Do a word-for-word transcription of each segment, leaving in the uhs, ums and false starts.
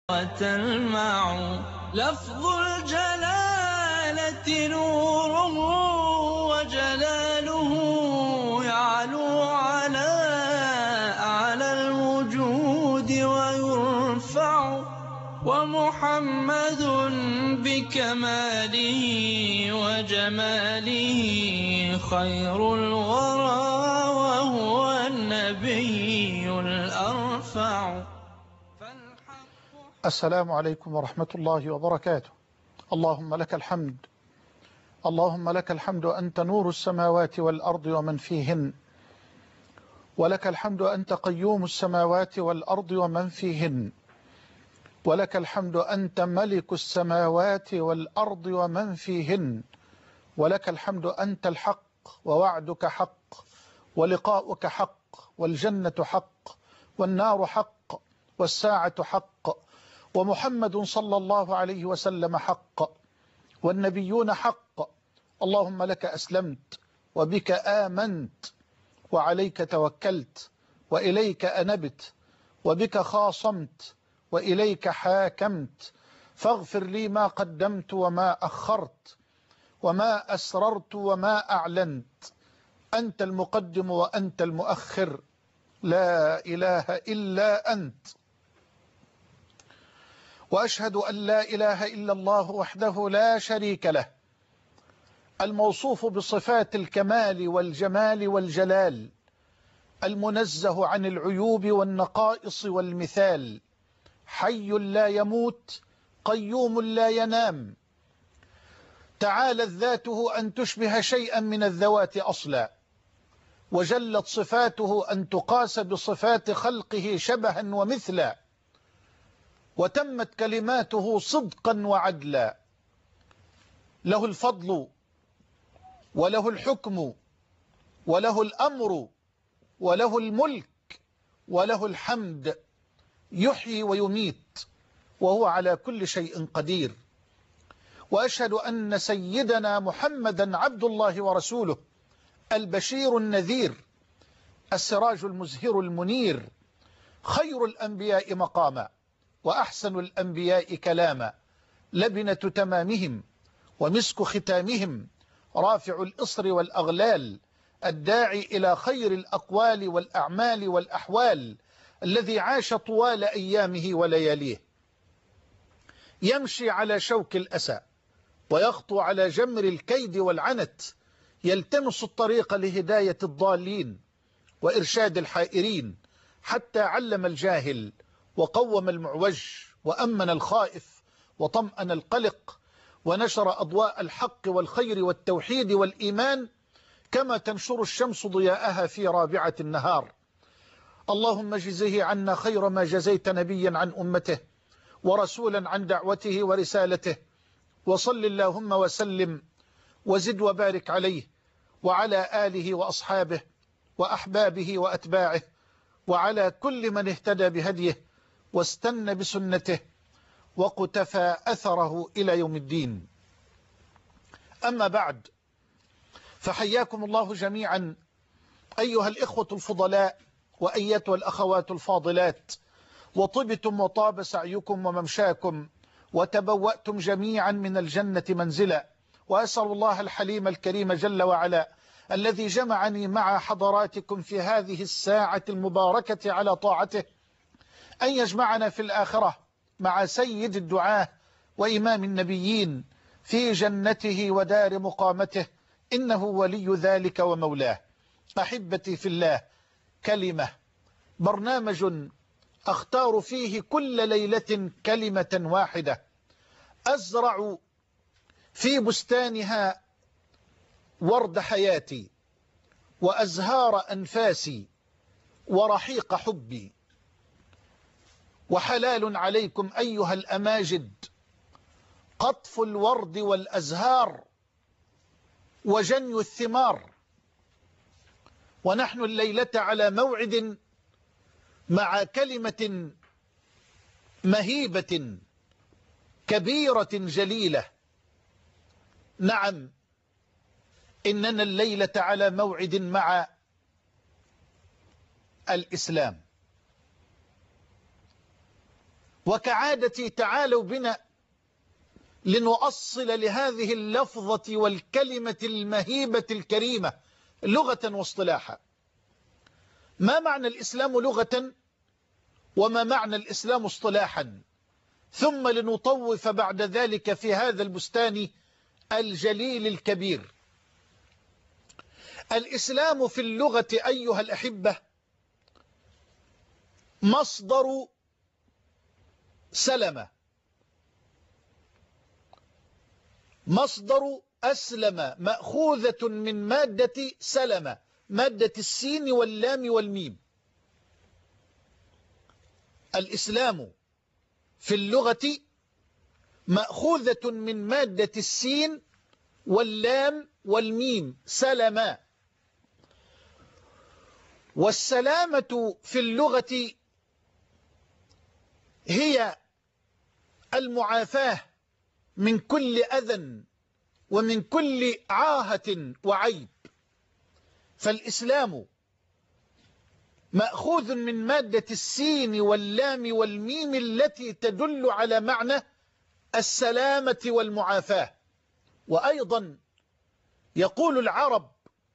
وتلمع لفظ الجلالة نوره وجلاله يعلو على أعلى الوجود ويرفع ومحمد بكماله وجماله خير الورى وهو النبي الأرفع. السلام عليكم ورحمة الله وبركاته. اللهم لك الحمد، اللهم لك الحمد أنت نور السماوات والأرض ومن فيهن، ولك الحمد أنت قيوم السماوات والأرض ومن فيهن، ولك الحمد أنت ملك السماوات والأرض ومن فيهن، ولك الحمد أنت الحق ووعدك حق ولقاؤك حق والجنة حق والنار حق والساعة حق ومحمد صلى الله عليه وسلم حق والنبيون حق. اللهم لك أسلمت وبك آمنت وعليك توكلت وإليك أنبت وبك خاصمت وإليك حاكمت، فاغفر لي ما قدمت وما أخرت وما أسررت وما أعلنت، أنت المقدم وأنت المؤخر، لا إله إلا أنت. وأشهد أن لا إله إلا الله وحده لا شريك له، الموصوف بصفات الكمال والجمال والجلال، المنزه عن العيوب والنقائص والمثال، حي لا يموت قيوم لا ينام، تعالت ذاته أن تشبه شيئا من الذوات أصلا، وجلت صفاته أن تقاس بصفات خلقه شبها ومثلا، وتمت كلماته صدقا وعدلا، له الفضل وله الحكم وله الأمر وله الملك وله الحمد، يحيي ويميت وهو على كل شيء قدير. وأشهد أن سيدنا محمدا عبد الله ورسوله، البشير النذير، السراج المزهر المنير، خير الأنبياء مقاما وأحسن الأنبياء كلاما، لبنة تمامهم ومسك ختامهم، رافع الإصر والأغلال، الداعي إلى خير الأقوال والأعمال والأحوال، الذي عاش طوال أيامه ولياليه، يمشي على شوك الأسى ويخطو على جمر الكيد والعنت، يلتمس الطريق لهداية الضالين وإرشاد الحائرين، حتى علم الجاهل وقوم المعوج وأمن الخائف وطمأن القلق، ونشر أضواء الحق والخير والتوحيد والإيمان كما تنشر الشمس ضياءها في رابعة النهار. اللهم اجزه عنا خير ما جزيت نبيا عن أمته ورسولا عن دعوته ورسالته، وصل اللهم وسلم وزد وبارك عليه وعلى آله وأصحابه وأحبابه وأتباعه وعلى كل من اهتدى بهديه واستنى بسنته وقتفى أثره إلى يوم الدين. أما بعد، فحياكم الله جميعا أيها الإخوة الفضلاء وأيتها الأخوات الفاضلات، وطبتم وطاب سعيكم وممشاكم وتبوأتم جميعا من الجنة منزلا، وأسأل الله الحليم الكريم جل وعلا الذي جمعني مع حضراتكم في هذه الساعة المباركة على طاعته أن يجمعنا في الآخرة مع سيد الدعاة وإمام النبيين في جنته ودار مقامته، إنه ولي ذلك ومولاه. أحبتي في الله، كلمة، برنامج أختار فيه كل ليلة كلمة واحدة أزرع في بستانها ورد حياتي وأزهار أنفاسي ورحيق حبي. وحلال عليكم أيها الأماجد قطف الورد والأزهار وجني الثمار، ونحن الليلة على موعد مع كلمة مهيبة كبيرة جليلة. نعم، إننا الليلة على موعد مع الإسلام، وكعادتي تعالوا بنا لنؤصل لهذه اللفظة والكلمة المهيبة الكريمة لغة واصطلاحا. ما معنى الإسلام لغة وما معنى الإسلام اصطلاحا؟ ثم لنطوف بعد ذلك في هذا البستان الجليل الكبير. الإسلام في اللغة أيها الأحبة مصدر سلم، مصدر أسلم، مأخوذة من مادة سلم، مادة السين واللام والميم. الإسلام في اللغة مأخوذة من مادة السين واللام والميم، سلم. والسلامة في اللغة هي المعافاة من كل أذى ومن كل عاهة وعيب. فالإسلام مأخوذ من مادة السين واللام والميم التي تدل على معنى السلامة والمعافاة. وأيضا يقول العرب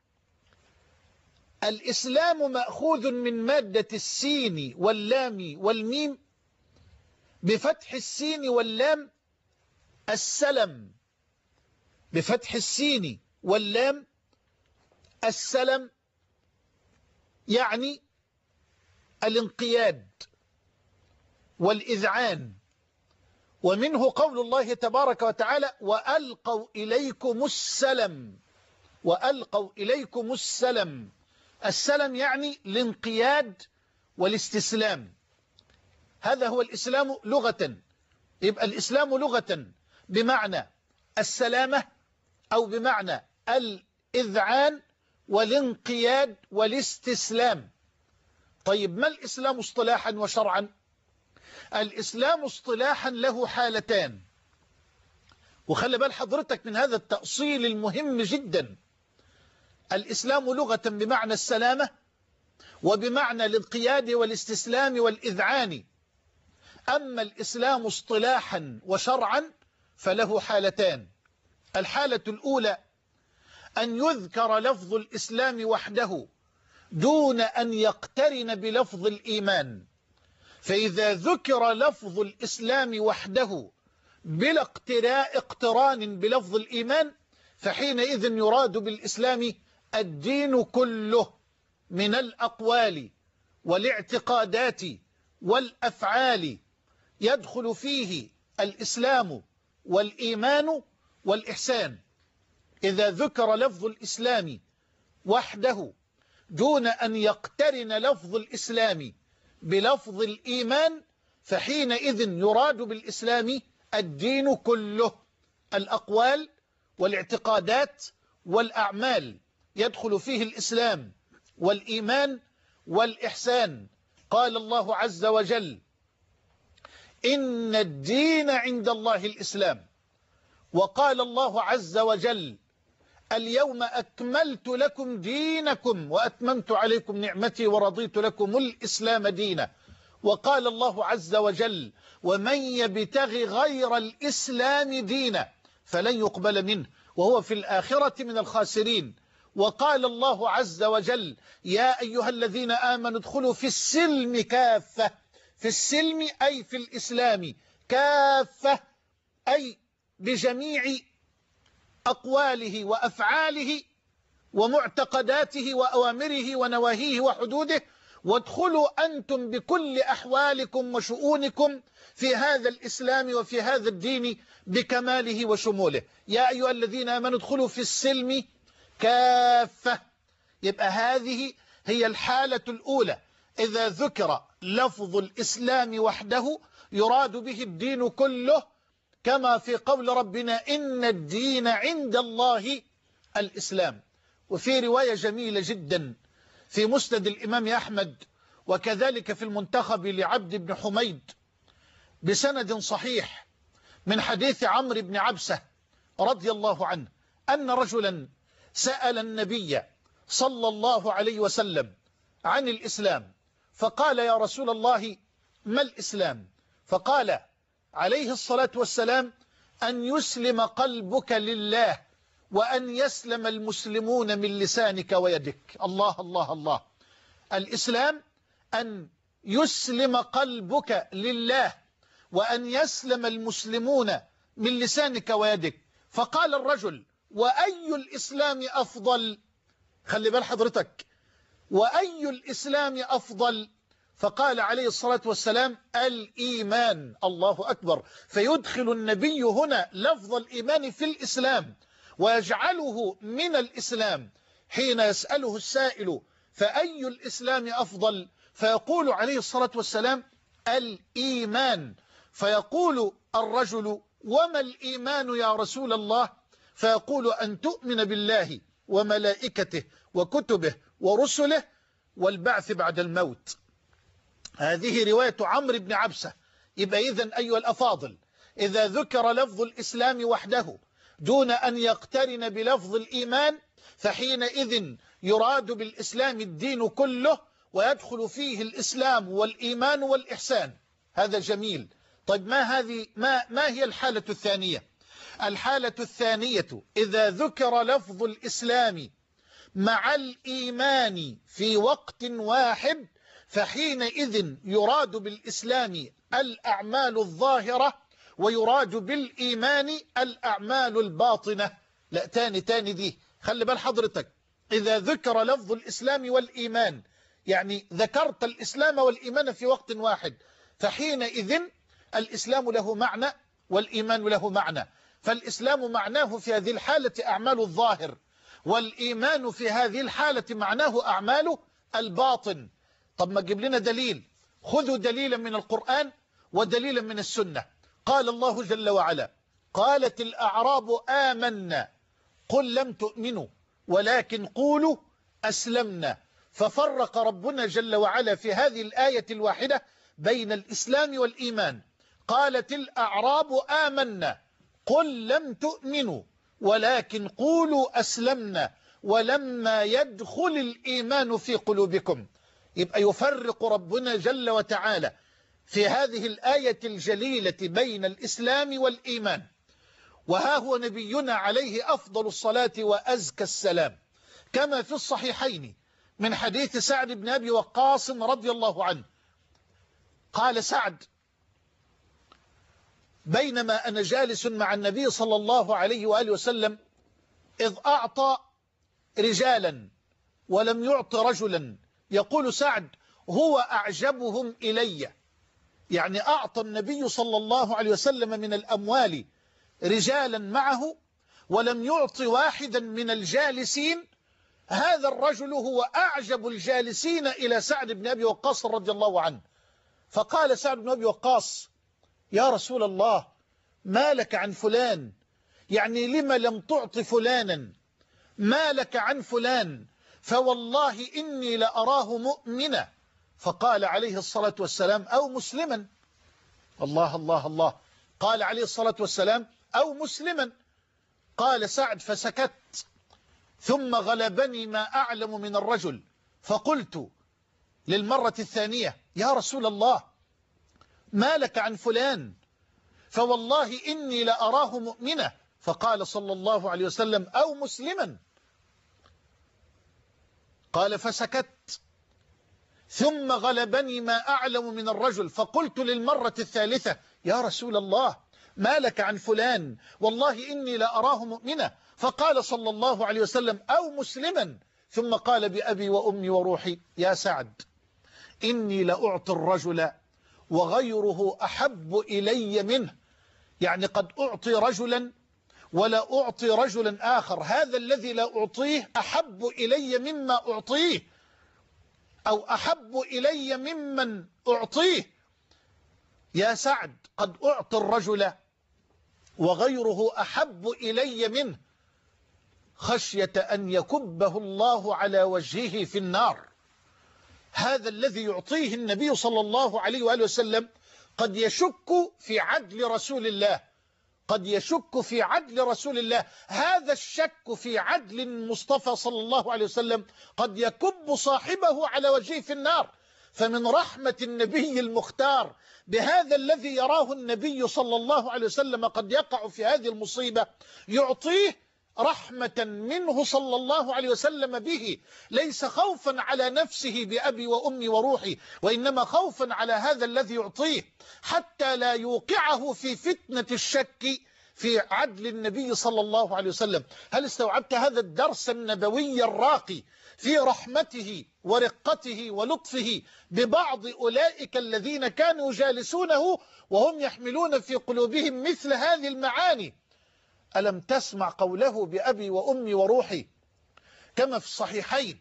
الإسلام مأخوذ من مادة السين واللام والميم بفتح السين واللام السلم، بفتح السين واللام السلم، يعني الانقياد والإذعان. ومنه قول الله تبارك وتعالى وألقوا إليكم السلم، وألقوا إليكم السلم. السلم يعني الانقياد والاستسلام. هذا هو الإسلام لغة. يبقى الإسلام لغة بمعنى السلامة أو بمعنى الإذعان والانقياد والاستسلام. طيب ما الإسلام اصطلاحا وشرعا؟ الإسلام اصطلاحا له حالتان، وخلي بال حضرتك من هذا التأصيل المهم جدا. الإسلام لغة بمعنى السلامة وبمعنى الانقياد والاستسلام والإذعان. أما الإسلام اصطلاحا وشرعا فله حالتان. الحالة الأولى أن يذكر لفظ الإسلام وحده دون أن يقترن بلفظ الإيمان. فإذا ذكر لفظ الإسلام وحده بلا اقتران بلفظ الإيمان فحينئذ يراد بالإسلام الدين كله من الأقوال والاعتقادات والأفعال، يدخل فيه الإسلام والإيمان والإحسان. إذا ذكر لفظ الإسلام وحده دون أن يقترن لفظ الإسلام بلفظ الإيمان فحينئذ يراد بالإسلام الدين كله، الأقوال والاعتقادات والأعمال، يدخل فيه الإسلام والإيمان والإحسان. قال الله عز وجل إن الدين عند الله الإسلام. وقال الله عز وجل اليوم أكملت لكم دينكم وأتممت عليكم نعمتي ورضيت لكم الإسلام دينا. وقال الله عز وجل ومن يبتغي غير الإسلام دينا فلن يقبل منه وهو في الآخرة من الخاسرين. وقال الله عز وجل يا أيها الذين آمنوا ادخلوا في السلم كافة. في السلم أي في الإسلام كافة، أي بجميع أقواله وأفعاله ومعتقداته وأوامره ونواهيه وحدوده، وادخلوا أنتم بكل أحوالكم وشؤونكم في هذا الإسلام وفي هذا الدين بكماله وشموله. يا أيها الذين آمنوا ادخلوا في السلم كافة. يبقى هذه هي الحالة الأولى. إذا ذكر لفظ الإسلام وحده يراد به الدين كله، كما في قول ربنا إن الدين عند الله الإسلام. وفي رواية جميلة جدا في مسند الإمام أحمد وكذلك في المنتخب لعبد بن حميد بسند صحيح من حديث عمرو بن عبسة رضي الله عنه أن رجلا سأل النبي صلى الله عليه وسلم عن الإسلام، فقال يا رسول الله ما الإسلام؟ فقال عليه الصلاة والسلام أن يسلم قلبك لله وأن يسلم المسلمون من لسانك ويدك. الله الله الله. الإسلام أن يسلم قلبك لله وأن يسلم المسلمون من لسانك ويدك. فقال الرجل وأي الإسلام أفضل؟ خلي بال حضرتك، وأي الإسلام أفضل؟ فقال عليه الصلاة والسلام الإيمان. الله أكبر. فيدخل النبي هنا لفظ الإيمان في الإسلام ويجعله من الإسلام. حين يسأله السائل فأي الإسلام أفضل؟ فيقول عليه الصلاة والسلام الإيمان. فيقول الرجل وما الإيمان يا رسول الله؟ فيقول أن تؤمن بالله وملائكته وكتبه ورسله والبعث بعد الموت. هذه رواية عمرو بن عبسة. يبقى إذن أيها الأفاضل، إذا ذكر لفظ الإسلام وحده دون أن يقترن بلفظ الإيمان فحينئذ يراد بالإسلام الدين كله ويدخل فيه الإسلام والإيمان والإحسان. هذا جميل. طيب ما هذه ما ما هي الحالة الثانية؟ الحالة الثانية إذا ذكر لفظ الإسلام مع الإيمان في وقت واحد فحينئذ يراد بالإسلام الأعمال الظاهرة ويراد بالإيمان الأعمال الباطنة. لا تاني تاني دي، خلي بال حضرتك. إذا ذكر لفظ الإسلام والإيمان يعني ذكرت الإسلام والإيمان في وقت واحد فحينئذ الإسلام له معنى والإيمان له معنى. فالإسلام معناه في هذه الحالة أعمال الظاهر، والإيمان في هذه الحالة معناه أعمال الباطن. طب ما تجيب لنا دليل؟ خذوا دليلا من القرآن ودليلا من السنة. قال الله جل وعلا قالت الأعراب آمنا قل لم تؤمنوا ولكن قولوا أسلمنا. ففرق ربنا جل وعلا في هذه الآية الواحدة بين الإسلام والإيمان. قالت الأعراب آمنا قل لم تؤمنوا ولكن قولوا أسلمنا ولما يدخل الإيمان في قلوبكم. يبقى يفرق ربنا جل وتعالى في هذه الآية الجليلة بين الإسلام والإيمان. وها هو نبينا عليه أفضل الصلاة وأزكى السلام كما في الصحيحين من حديث سعد بن أبي وقاص رضي الله عنه. قال سعد بينما أنا جالس مع النبي صلى الله عليه وآله وسلم إذ أعطى رجالا ولم يعط رجلا. يقول سعد هو أعجبهم إلي، يعني أعطى النبي صلى الله عليه وسلم من الأموال رجالا معه ولم يعط واحدا من الجالسين. هذا الرجل هو أعجب الجالسين إلى سعد بن أبي وقاص رضي الله عنه. فقال سعد بن أبي وقاص يا رسول الله ما لك عن فلان؟ يعني لما لم تعط فلانا؟ ما لك عن فلان؟ فوالله إني لأراه مؤمنا. فقال عليه الصلاة والسلام أو مسلما. الله الله الله. قال عليه الصلاة والسلام أو مسلما. قال سعد فسكت ثم غلبني ما أعلم من الرجل فقلت للمرة الثانية يا رسول الله ما لك عن فلان؟ فوالله إني لأراه مؤمنا. فقال صلى الله عليه وسلم أو مسلما. قال فسكت ثم غلبني ما أعلم من الرجل فقلت للمرة الثالثة يا رسول الله ما لك عن فلان؟ والله إني لأراه مؤمنا. فقال صلى الله عليه وسلم أو مسلما. ثم قال بأبي وأمي وروحي يا سعد إني لأعطي الرجل وغيره أحب إلي منه. يعني قد أعطي رجلا ولا أعطي رجلا آخر، هذا الذي لا أعطيه أحب إلي مما أعطيه أو أحب إلي ممن أعطيه. يا سعد قد أعطي الرجل وغيره أحب إلي منه خشية أن يكبه الله على وجهه في النار. هذا الذي يعطيه النبي صلى الله عليه وآله وسلم قد يشك في عدل رسول الله، قد يشك في عدل رسول الله. هذا الشك في عدل المصطفى صلى الله عليه وسلم قد يكب صاحبه على وجهه في النار. فمن رحمة النبي المختار بهذا الذي يراه النبي صلى الله عليه وسلم قد يقع في هذه المصيبة يعطيه رحمة منه صلى الله عليه وسلم به، ليس خوفا على نفسه بأبي وأمي وروحي، وإنما خوفا على هذا الذي يعطيه حتى لا يوقعه في فتنة الشك في عدل النبي صلى الله عليه وسلم. هل استوعبت هذا الدرس النبوي الراقي في رحمته ورقته ولطفه ببعض أولئك الذين كانوا يجالسونه وهم يحملون في قلوبهم مثل هذه المعاني؟ ألم تسمع قوله بأبي وأمي وروحي كما في الصحيحين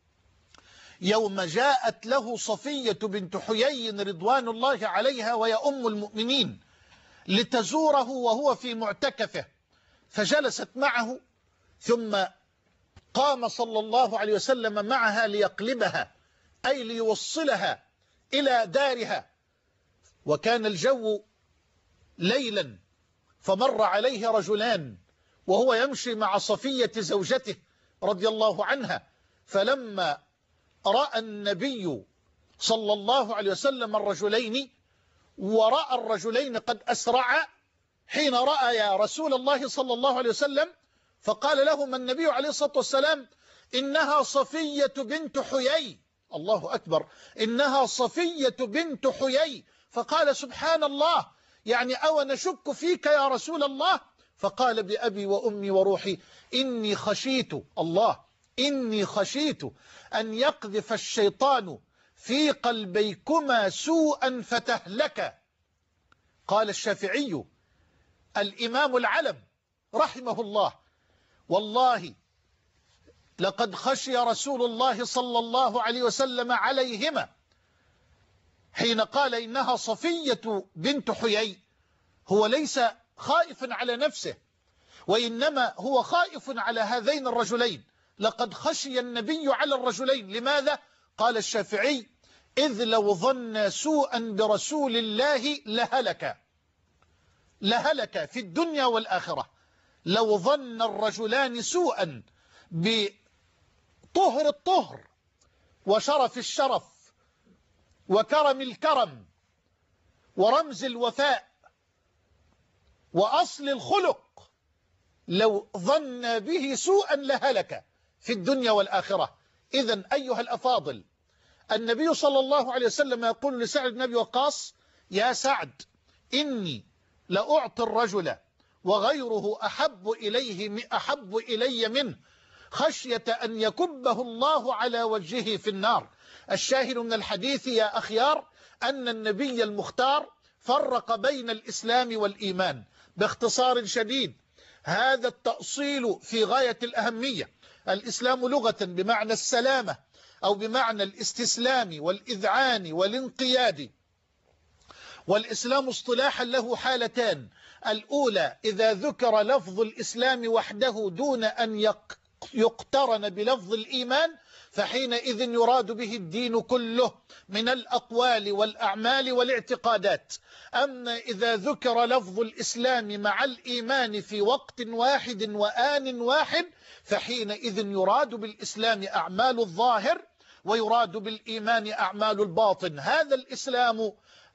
يوم جاءت له صفية بنت حيي رضوان الله عليها وهي أم المؤمنين لتزوره وهو في معتكفه، فجلست معه ثم قام صلى الله عليه وسلم معها ليقلبها أي ليوصلها إلى دارها، وكان الجو ليلا، فمر عليه رجلان وهو يمشي مع صفية زوجته رضي الله عنها، فلما رأى النبي صلى الله عليه وسلم الرجلين ورأى الرجلين قد أسرعا حين رأى يا رسول الله صلى الله عليه وسلم، فقال لهم النبي عليه الصلاة والسلام إنها صفية بنت حيي. الله أكبر، إنها صفية بنت حيي. فقال سبحان الله، يعني أو نشك فيك يا رسول الله؟ فقال بأبي وأمي وروحي إني خشيت الله إني خشيت أن يقذف الشيطان في قلبيكما سوءا فتهلك. قال الشافعي الإمام العلم رحمه الله والله لقد خشي رسول الله صلى الله عليه وسلم عليهما حين قال إنها صفية بنت حيي. هو ليس خائف على نفسه، وإنما هو خائف على هذين الرجلين. لقد خشي النبي على الرجلين. لماذا؟ قال الشافعي إذ لو ظن سوءا برسول الله لهلك لهلك في الدنيا والآخرة. لو ظن الرجلان سوءا بطهر الطهر وشرف الشرف وكرم الكرم ورمز الوفاء وأصل الخلق، لو ظن به سوءا لهلك في الدنيا والآخرة. إذن أيها الأفاضل، النبي صلى الله عليه وسلم يقول لسعد بن أبي وقاص يا سعد إني لأعطي الرجل وغيره أحب إليه أحب إلي منه خشية أن يكبه الله على وجهه في النار. الشاهد من الحديث يا أخيار أن النبي المختار فرق بين الإسلام والإيمان باختصار شديد. هذا التأصيل في غاية الأهمية. الإسلام لغة بمعنى السلامة أو بمعنى الاستسلام والإذعان والانقياد، والإسلام اصطلاحا له حالتان: الأولى إذا ذكر لفظ الإسلام وحده دون أن يقترن بلفظ الإيمان فحينئذ يراد به الدين كله من الأقوال والأعمال والاعتقادات. أما إذا ذكر لفظ الإسلام مع الإيمان في وقت واحد وآن واحد فحينئذ يراد بالإسلام أعمال الظاهر ويراد بالإيمان أعمال الباطن. هذا الإسلام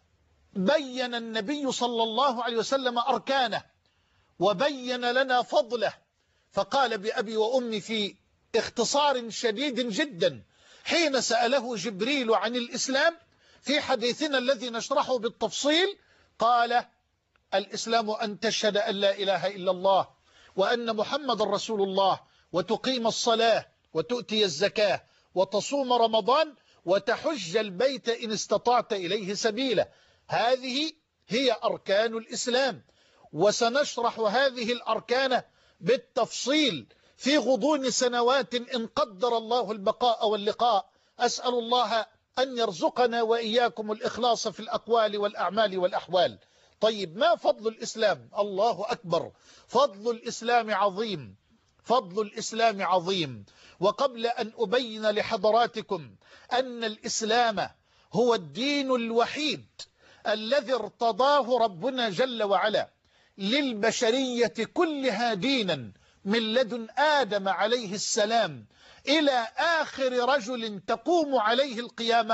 بين النبي صلى الله عليه وسلم أركانه وبين لنا فضله، فقال بأبي وأمي في اختصار شديد جدا حين سأله جبريل عن الإسلام في حديثنا الذي نشرحه بالتفصيل، قال الإسلام أن تشهد أن لا إله إلا الله وأن محمد رسول الله وتقيم الصلاة وتؤتي الزكاة وتصوم رمضان وتحج البيت إن استطعت إليه سبيلا. هذه هي أركان الإسلام، وسنشرح هذه الأركان بالتفصيل في غضون سنوات إن قدر الله البقاء واللقاء. أسأل الله أن يرزقنا وإياكم الإخلاص في الأقوال والأعمال والأحوال. طيب، ما فضل الإسلام؟ الله أكبر، فضل الإسلام عظيم، فضل الإسلام عظيم. وقبل أن أبين لحضراتكم أن الإسلام هو الدين الوحيد الذي ارتضاه ربنا جل وعلا للبشرية كلها دينا من لدن آدم عليه السلام إلى آخر رجل تقوم عليه القيامة،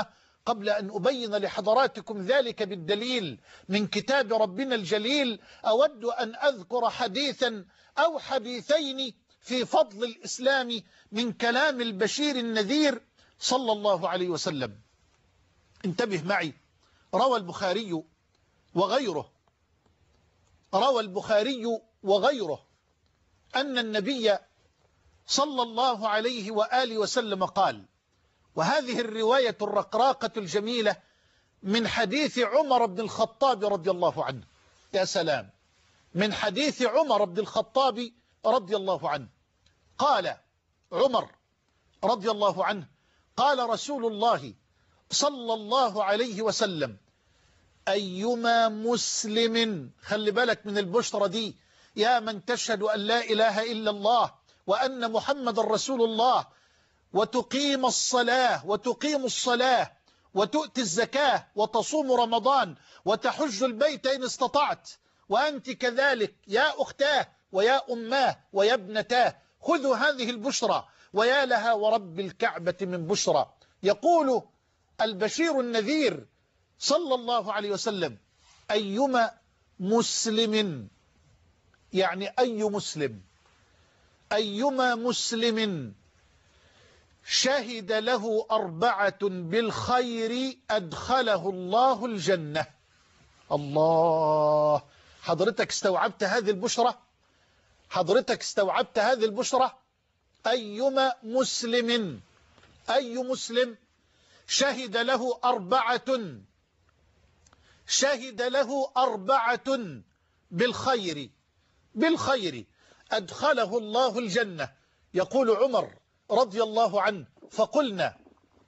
قبل أن أبين لحضراتكم ذلك بالدليل من كتاب ربنا الجليل، أود أن أذكر حديثا أو حديثين في فضل الإسلام من كلام البشير النذير صلى الله عليه وسلم. انتبه معي. روى البخاري وغيره روى البخاري وغيره أن النبي صلى الله عليه وآله وسلم قال، وهذه الرواية الرقراقة الجميلة من حديث عمر بن الخطاب رضي الله عنه. يا سلام، من حديث عمر بن الخطاب رضي الله عنه. قال عمر رضي الله عنه: قال رسول الله صلى الله عليه وسلم: أيما مسلم، خلي بالك من البشرى دي، يا من تشهد أن لا إله إلا الله وأن محمد رسول الله، وتقيم الصلاة وتقيم الصلاة وتؤتي الزكاة وتصوم رمضان وتحج البيت إن استطعت، وأنت كذلك يا أختاه ويا أماه ويا ابنتاه، خذوا هذه البشرى، ويا لها ورب الكعبة من بشرى. يقول البشير النذير صلى الله عليه وسلم: أيما مسلم، يعني أي مسلم، أيما مسلم شهد له أربعة بالخير أدخله الله الجنة. الله، حضرتك استوعبت هذه البشرة؟ حضرتك استوعبت هذه البشرة؟ أيما مسلم، أي مسلم شهد له أربعة شهد له أربعة بالخير بالخير أدخله الله الجنة. يقول عمر رضي الله عنه: فقلنا: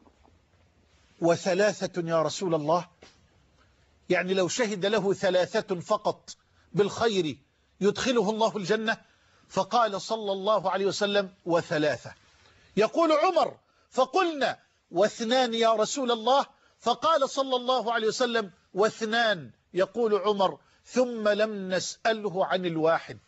وثلاثة يا رسول الله؟ يعني لو شهد له ثلاثة فقط بالخير يدخله الله الجنة؟ فقال صلى الله عليه وسلم: وثلاثة. يقول عمر: فقلنا: واثنان يا رسول الله؟ فقال صلى الله عليه وسلم: واثنان. يقول عمر: ثم لم نسأله عن الواحد.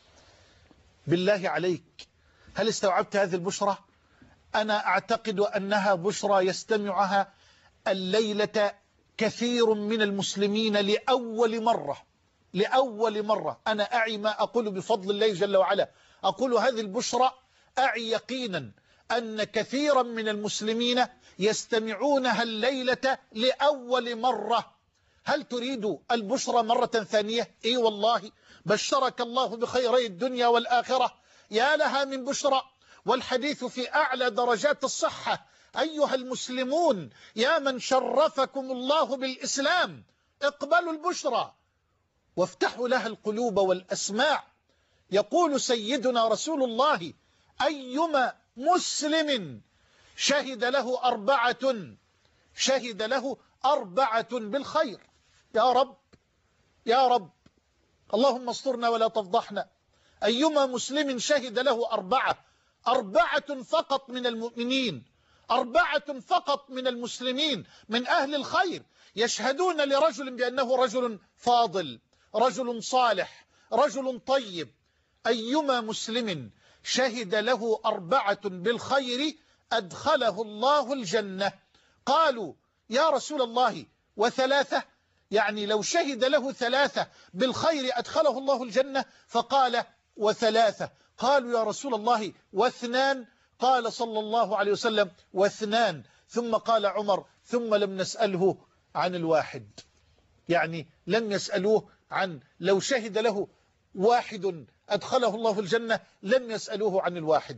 بالله عليك، هل استوعبت هذه البشرى؟ أنا أعتقد أنها بشرى يستمعها الليلة كثير من المسلمين لأول مرة لأول مرة. أنا أعي ما أقول بفضل الله جل وعلا، أقول هذه البشرى أعي يقينا أن كثيرا من المسلمين يستمعونها الليلة لأول مرة. هل تريد البشرى مرة ثانية؟ إي والله، بشرك الله بخيري الدنيا والآخرة، يا لها من بشرى، والحديث في أعلى درجات الصحة. أيها المسلمون، يا من شرفكم الله بالإسلام، اقبلوا البشرى وافتحوا لها القلوب والأسماع. يقول سيدنا رسول الله: أيما مسلم شهد له أربعة شهد له أربعة بالخير. يا رب يا رب، اللهم استرنا ولا تفضحنا. أيما مسلم شهد له أربعة أربعة فقط من المؤمنين، أربعة فقط من المسلمين من أهل الخير يشهدون لرجل بأنه رجل فاضل، رجل صالح، رجل طيب. أيما مسلم شهد له أربعة بالخير أدخله الله الجنة. قالوا: يا رسول الله، وثلاثة؟ يعني لو شهد له ثلاثة بالخير أدخله الله الجنة؟ فقال: وثلاثة. قالوا: يا رسول الله، واثنان؟ قال صلى الله عليه وسلم: واثنان. ثم قال عمر: ثم لم نسأله عن الواحد. يعني لم يسألوه عن لو شهد له واحد أدخله الله الجنة، لم يسألوه عن الواحد.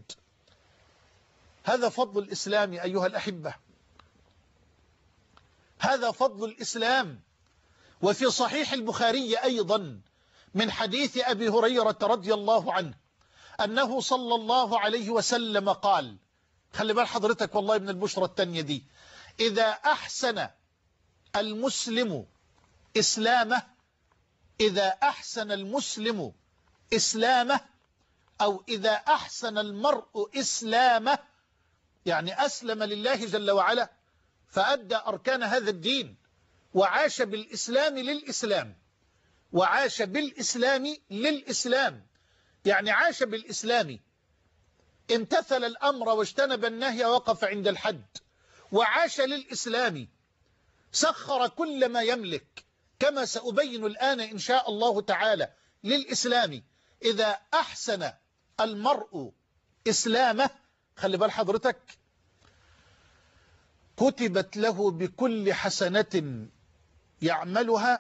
هذا فضل الإسلام أيها الأحبة، هذا فضل الإسلام. وفي صحيح البخاري أيضا من حديث أبي هريرة رضي الله عنه أنه صلى الله عليه وسلم قال، خلي بال حضرتك والله من البشرة التانية دي: إذا أحسن المسلم إسلامه إذا أحسن المسلم إسلامه أو إذا أحسن المرء إسلامه، يعني أسلم لله جل وعلا فأدى أركان هذا الدين وعاش بالإسلام للإسلام وعاش بالإسلام للإسلام يعني عاش بالإسلام، امتثل الأمر واجتنب النهي ووقف عند الحد، وعاش للإسلام سخر كل ما يملك كما سأبين الآن إن شاء الله تعالى للإسلام. إذا أحسن المرء إسلامه، خلي بال حضرتك، كتبت له بكل حسنة يعملها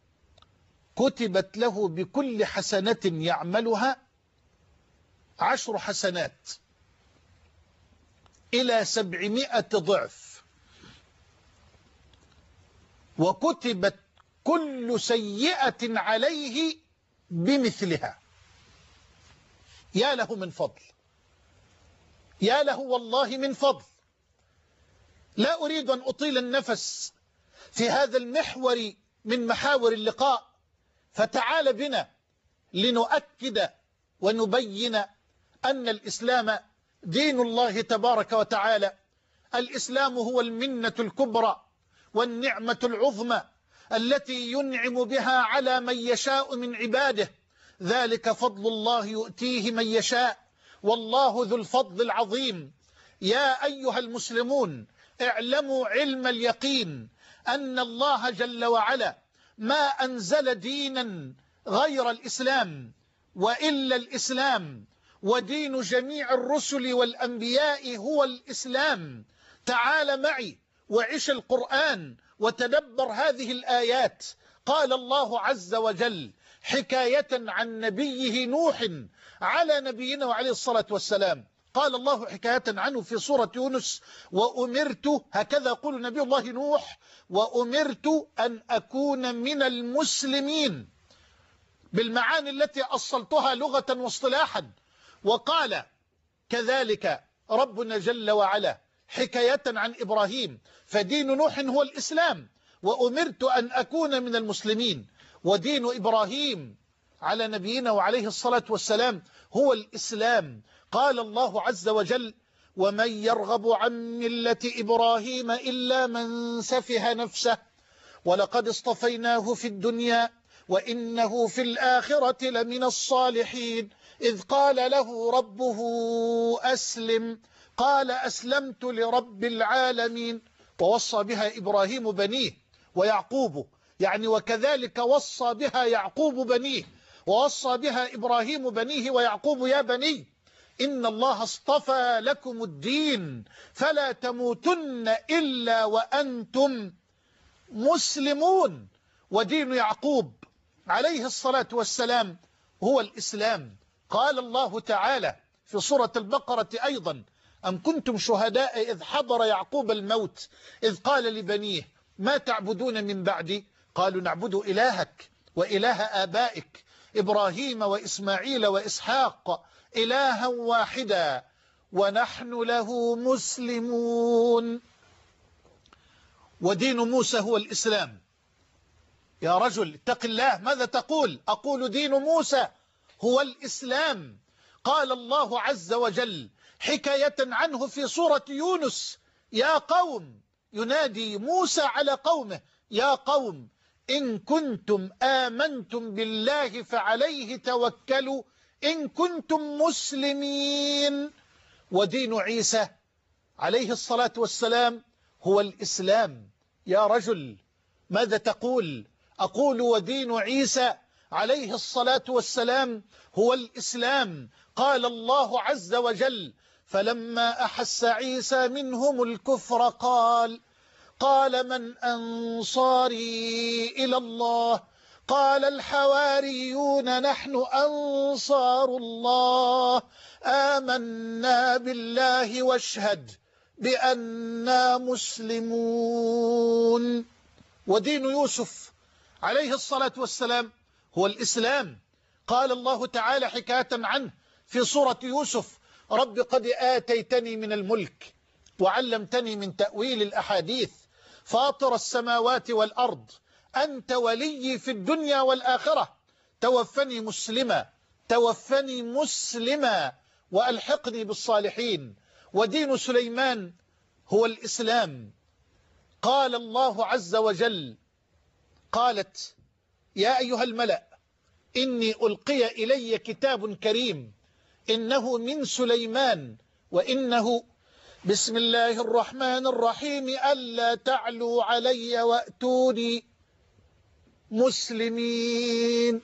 كتبت له بكل حسنة يعملها عشر حسنات إلى سبعمائة ضعف، وكتبت كل سيئة عليه بمثلها. يا له من فضل، يا له والله من فضل. لا أريد أن أطيل النفس في هذا المحور من محاور اللقاء، فتعال بنا لنؤكد ونبين أن الإسلام دين الله تبارك وتعالى. الإسلام هو المنة الكبرى والنعمة العظمى التي ينعم بها على من يشاء من عباده، ذلك فضل الله يؤتيه من يشاء، والله ذو الفضل العظيم. يا أيها المسلمون، اعلموا علم اليقين أن الله جل وعلا ما أنزل دينا غير الإسلام وإلا الإسلام، ودين جميع الرسل والأنبياء هو الإسلام. تعال معي وعش القرآن وتدبر هذه الآيات. قال الله عز وجل حكاية عن نبيه نوح على نبينا وعليه الصلاة والسلام، قال الله حكاية عنه في سورة يونس: وأمرت، هكذا يقول نبي الله نوح، وأمرت أن أكون من المسلمين، بالمعاني التي أصلتها لغة واصطلاحا. وقال كذلك ربنا جل وعلا حكاية عن إبراهيم: فدين نوح هو الإسلام، وأمرت أن أكون من المسلمين. ودين إبراهيم على نبينا وعليه الصلاة والسلام هو الإسلام. قال الله عز وجل: ومن يرغب عن ملة إبراهيم إلا من سفه نفسه ولقد اصطفيناه في الدنيا وإنه في الآخرة لمن الصالحين. إذ قال له ربه أسلم قال أسلمت لرب العالمين. ووصى بها إبراهيم بنيه ويعقوب، يعني وكذلك وصى بها يعقوب بنيه، ووصى بها إبراهيم بنيه ويعقوب: يا بني إن الله اصطفى لكم الدين فلا تموتن إلا وأنتم مسلمون. ودين يعقوب عليه الصلاة والسلام هو الإسلام. قال الله تعالى في سورة البقرة أيضا: أم كنتم شهداء إذ حضر يعقوب الموت إذ قال لبنيه ما تعبدون من بعدي قالوا نعبد إلهك وإله آبائك إبراهيم وإسماعيل وإسحاق إلها واحدا ونحن له مسلمون. ودين موسى هو الإسلام. يا رجل اتق الله، ماذا تقول؟ أقول دين موسى هو الإسلام. قال الله عز وجل حكاية عنه في سورة يونس: يا قوم، ينادي موسى على قومه: يا قوم إن كنتم آمنتم بالله فعليه توكلوا إن كنتم مسلمين. ودين عيسى عليه الصلاة والسلام هو الإسلام. يا رجل ماذا تقول؟ أقول ودين عيسى عليه الصلاة والسلام هو الإسلام. قال الله عز وجل: فلما أحس عيسى منهم الكفر قال قال من أنصاري إلى الله قال الحواريون نحن أنصار الله آمنا بالله واشهد بأننا مسلمون. ودين يوسف عليه الصلاة والسلام هو الإسلام. قال الله تعالى حكاية عنه في سورة يوسف: رب قد آتيتني من الملك وعلمتني من تأويل الأحاديث فاطر السماوات والأرض أنت ولي في الدنيا والآخرة توفني مسلما توفني مسلما وألحقني بالصالحين. ودين سليمان هو الإسلام. قال الله عز وجل: قالت يا أيها الملأ إني ألقي إلي كتاب كريم إنه من سليمان وإنه بسم الله الرحمن الرحيم ألا تعلوا علي وأتوني مسلمين.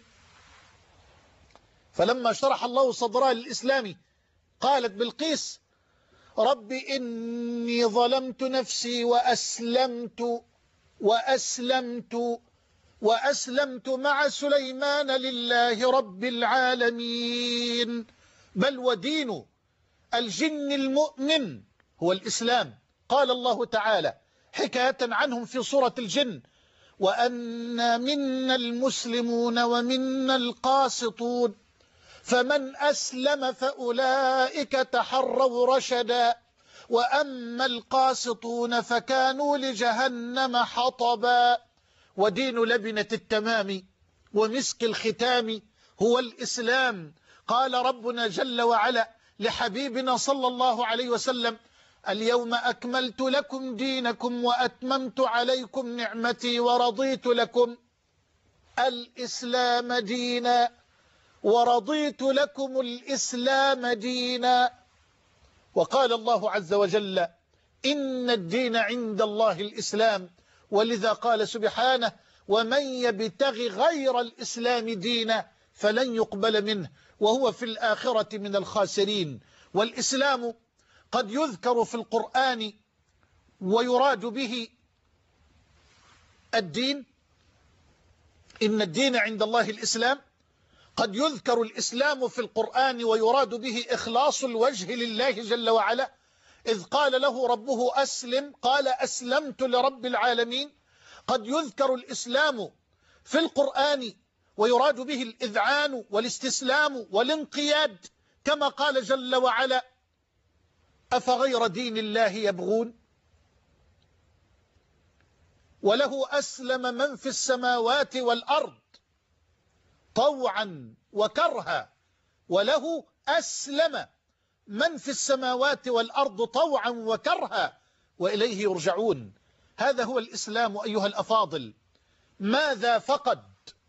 فلما شرح الله صدرها للإسلام قالت بلقيس رب إني ظلمت نفسي وأسلمت وأسلمت وأسلمت مع سليمان لله رب العالمين. بل ودين الجن المؤمن هو الإسلام. قال الله تعالى حكاية عنهم في سورة الجن وأنا منا المسلمون ومنا القاسطون فمن أسلم فأولئك تحروا رشدا وأما القاسطون فكانوا لجهنم حطبا. ودين لبنة التمام ومسك الختام هو الإسلام. قال ربنا جل وعلا لحبيبنا صلى الله عليه وسلم اليوم أكملت لكم دينكم وأتممت عليكم نعمتي ورضيت لكم الإسلام دينا ورضيت لكم الإسلام دينا. وقال الله عز وجل إن الدين عند الله الإسلام. ولذا قال سبحانه ومن يبتغ غير الإسلام دينا فلن يقبل منه وهو في الآخرة من الخاسرين. والإسلام قد يذكر في القرآن ويراد به الدين. إن الدين عند الله الإسلام. قد يذكر الإسلام في القرآن ويراد به إخلاص الوجه لله جل وعلا إذ قال له ربه أسلم قال أسلمت لرب العالمين. قد يذكر الإسلام في القرآن ويراد به الإذعان والاستسلام والانقياد كما قال جل وعلا أفغير دين الله يبغون وله أسلم من في السماوات والأرض طوعا وكرها وله أسلم من في السماوات والأرض طوعا وكرها وإليه يرجعون. هذا هو الإسلام أيها الأفاضل. ماذا فقد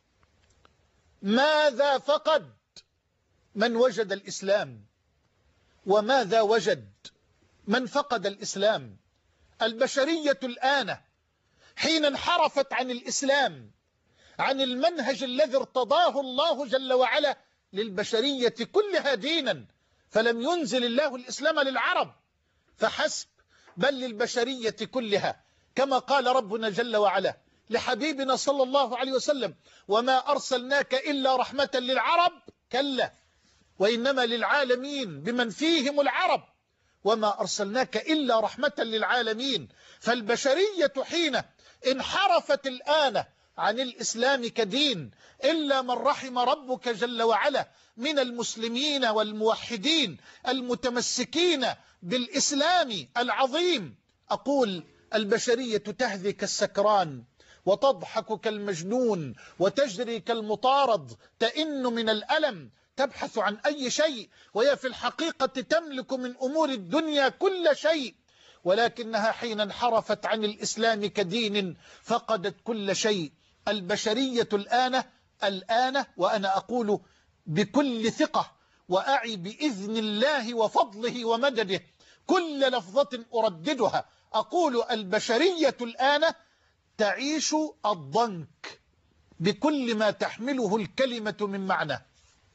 ماذا فقد من وجد الإسلام وماذا وجد من فقد الإسلام؟ البشرية الآن حين انحرفت عن الإسلام عن المنهج الذي ارتضاه الله جل وعلا للبشرية كلها دينا فلم ينزل الله الإسلام للعرب فحسب بل للبشرية كلها كما قال ربنا جل وعلا لحبيبنا صلى الله عليه وسلم وما أرسلناك إلا رحمة للعرب كلا وإنما للعالمين بمن فيهم العرب وما أرسلناك إلا رحمة للعالمين. فالبشرية حين انحرفت الآن عن الإسلام كدين إلا من رحم ربك جل وعلا من المسلمين والموحدين المتمسكين بالإسلام العظيم. أقول البشرية تهذي كالسكران وتضحك كالمجنون وتجري كالمطارد تئن من الألم تبحث عن أي شيء وهي في الحقيقة تملك من أمور الدنيا كل شيء ولكنها حين انحرفت عن الإسلام كدين فقدت كل شيء. البشرية الآن الآن وأنا أقول بكل ثقة وأعي بإذن الله وفضله ومدده كل لفظة أرددها أقول البشرية الآن تعيش الضنك بكل ما تحمله الكلمة من معنى.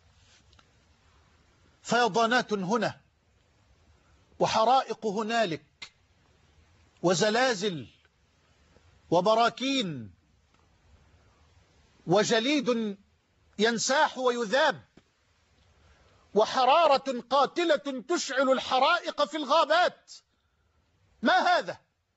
فيضانات هنا وحرائق هنالك وزلازل وبراكين وجليد ينساح ويذاب وحرارة قاتلة تشعل الحرائق في الغابات. ما هذا؟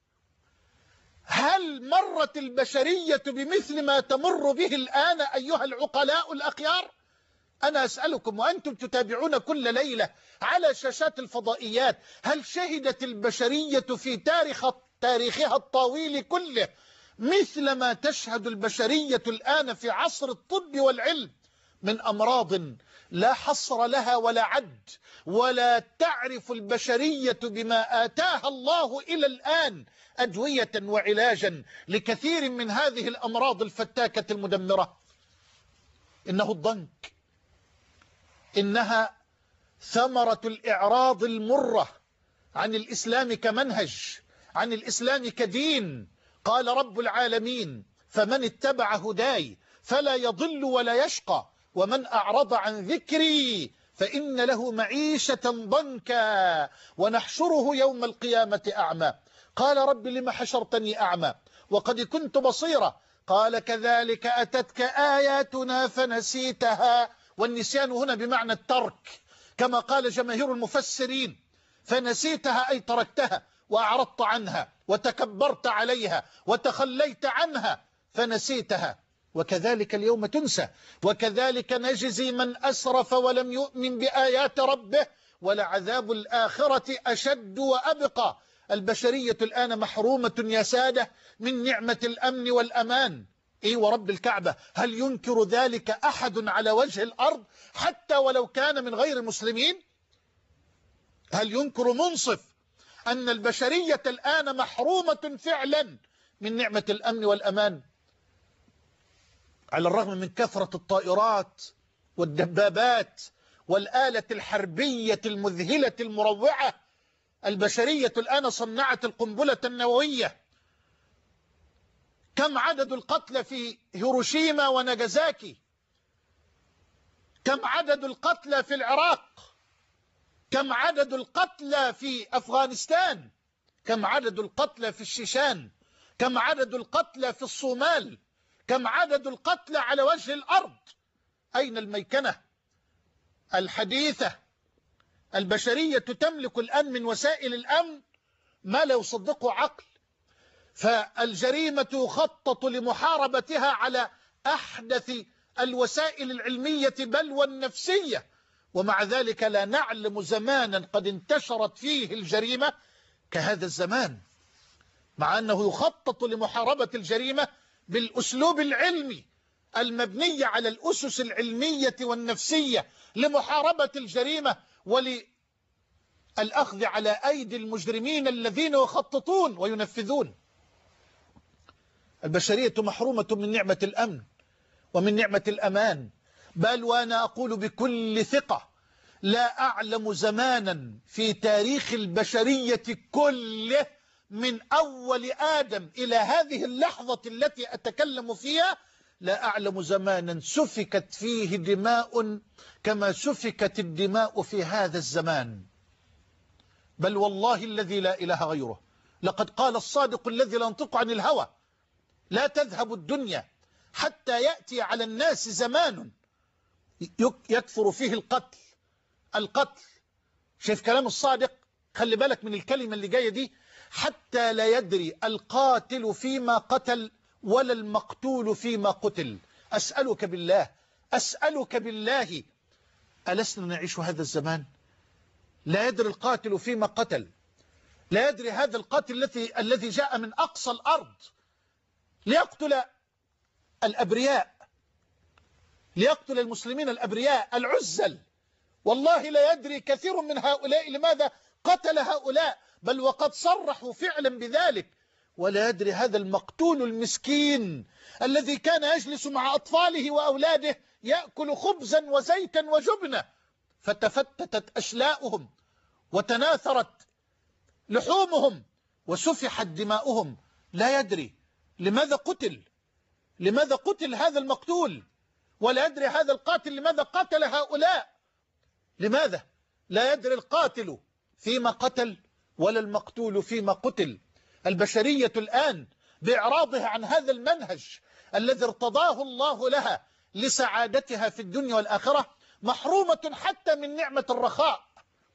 هل مرت البشرية بمثل ما تمر به الآن أيها العقلاء الأخيار؟ أنا أسألكم وأنتم تتابعون كل ليلة على شاشات الفضائيات هل شهدت البشرية في تاريخ تاريخها الطويل كله مثل ما تشهد البشرية الآن في عصر الطب والعلم من أمراض لا حصر لها ولا عد ولا تعرف البشرية بما آتاها الله إلى الآن أدوية وعلاجا لكثير من هذه الأمراض الفتاكة المدمرة؟ إنه الضنك، إنها ثمرة الإعراض المرة عن الإسلام كمنهج، عن الإسلام كدين. قال رب العالمين: فمن اتبع هداي فلا يضل ولا يشقى ومن أعرض عن ذكري فإن له معيشة ضنكا ونحشره يوم القيامة أعمى. قال رب لم حشرتني أعمى وقد كنت بصيرا؟ قال كذلك أتتك آياتنا فنسيتها. والنسيان هنا بمعنى الترك كما قال جماهير المفسرين، فنسيتها أي تركتها وأعرضت عنها وتكبرت عليها وتخليت عنها فنسيتها. وكذلك اليوم تنسى، وكذلك نجزي من أسرف ولم يؤمن بآيات ربه ولعذاب الآخرة أشد وأبقى. البشرية الآن محرومة يا سادة من نعمة الأمن والأمان. إيه ورب الكعبة، هل ينكر ذلك أحد على وجه الأرض حتى ولو كان من غير المسلمين؟ هل ينكر منصف أن البشرية الآن محرومة فعلا من نعمة الأمن والأمان؟ على الرغم من كثرة الطائرات والدبابات والآلة الحربية المذهلة المروعة، البشرية الآن صنعت القنبلة النووية. كم عدد القتلى في هيروشيما وناجازاكي؟ كم عدد القتلى في العراق؟ كم عدد القتلى في أفغانستان؟ كم عدد القتلى في الشيشان؟ كم عدد القتلى في الصومال؟ كم عدد القتلى على وجه الأرض؟ أين الميكنة الحديثة؟ البشرية تملك الآن من وسائل الأمن ما لا يصدقه عقل، فالجريمة يخطط لمحاربتها على أحدث الوسائل العلمية بل والنفسية، ومع ذلك لا نعلم زمانا قد انتشرت فيه الجريمة كهذا الزمان، مع أنه يخطط لمحاربة الجريمة بالأسلوب العلمي المبني على الأسس العلمية والنفسية لمحاربة الجريمة وللأخذ على أيدي المجرمين الذين يخططون وينفذون. البشرية محرومة من نعمة الأمن ومن نعمة الأمان، بل وأنا أقول بكل ثقة لا أعلم زمانا في تاريخ البشرية كله من أول آدم إلى هذه اللحظة التي أتكلم فيها، لا أعلم زمانا سفكت فيه دماء كما سفكت الدماء في هذا الزمان. بل والله الذي لا إله غيره، لقد قال الصادق الذي لا ينطق عن الهوى: لا تذهب الدنيا حتى يأتي على الناس زمان يكثر فيه القتل. القتل، شايف كلام الصادق؟ خلي بالك من الكلمة اللي جاية دي: حتى لا يدري القاتل فيما قتل ولا المقتول فيما قتل. أسألك بالله أسألك بالله ألسنا نعيش هذا الزمان؟ لا يدري القاتل فيما قتل، لا يدري هذا القاتل الذي الذي جاء من أقصى الأرض ليقتل الأبرياء، ليقتل المسلمين الأبرياء العزل. والله لا يدري كثير من هؤلاء لماذا قتل هؤلاء، بل وقد صرحوا فعلا بذلك. ولا يدري هذا المقتول المسكين الذي كان يجلس مع أطفاله وأولاده يأكل خبزا وزيتا وجبنة، فتفتتت أشلاؤهم وتناثرت لحومهم وسفحت دماؤهم. لا يدري لماذا قتل، لماذا قتل هذا المقتول، ولا يدري هذا القاتل لماذا قتل هؤلاء. لماذا؟ لا يدري القاتل فيما قتل ولا المقتول فيما قتل. البشرية الآن بإعراضها عن هذا المنهج الذي ارتضاه الله لها لسعادتها في الدنيا والآخرة محرومة حتى من نعمة الرخاء،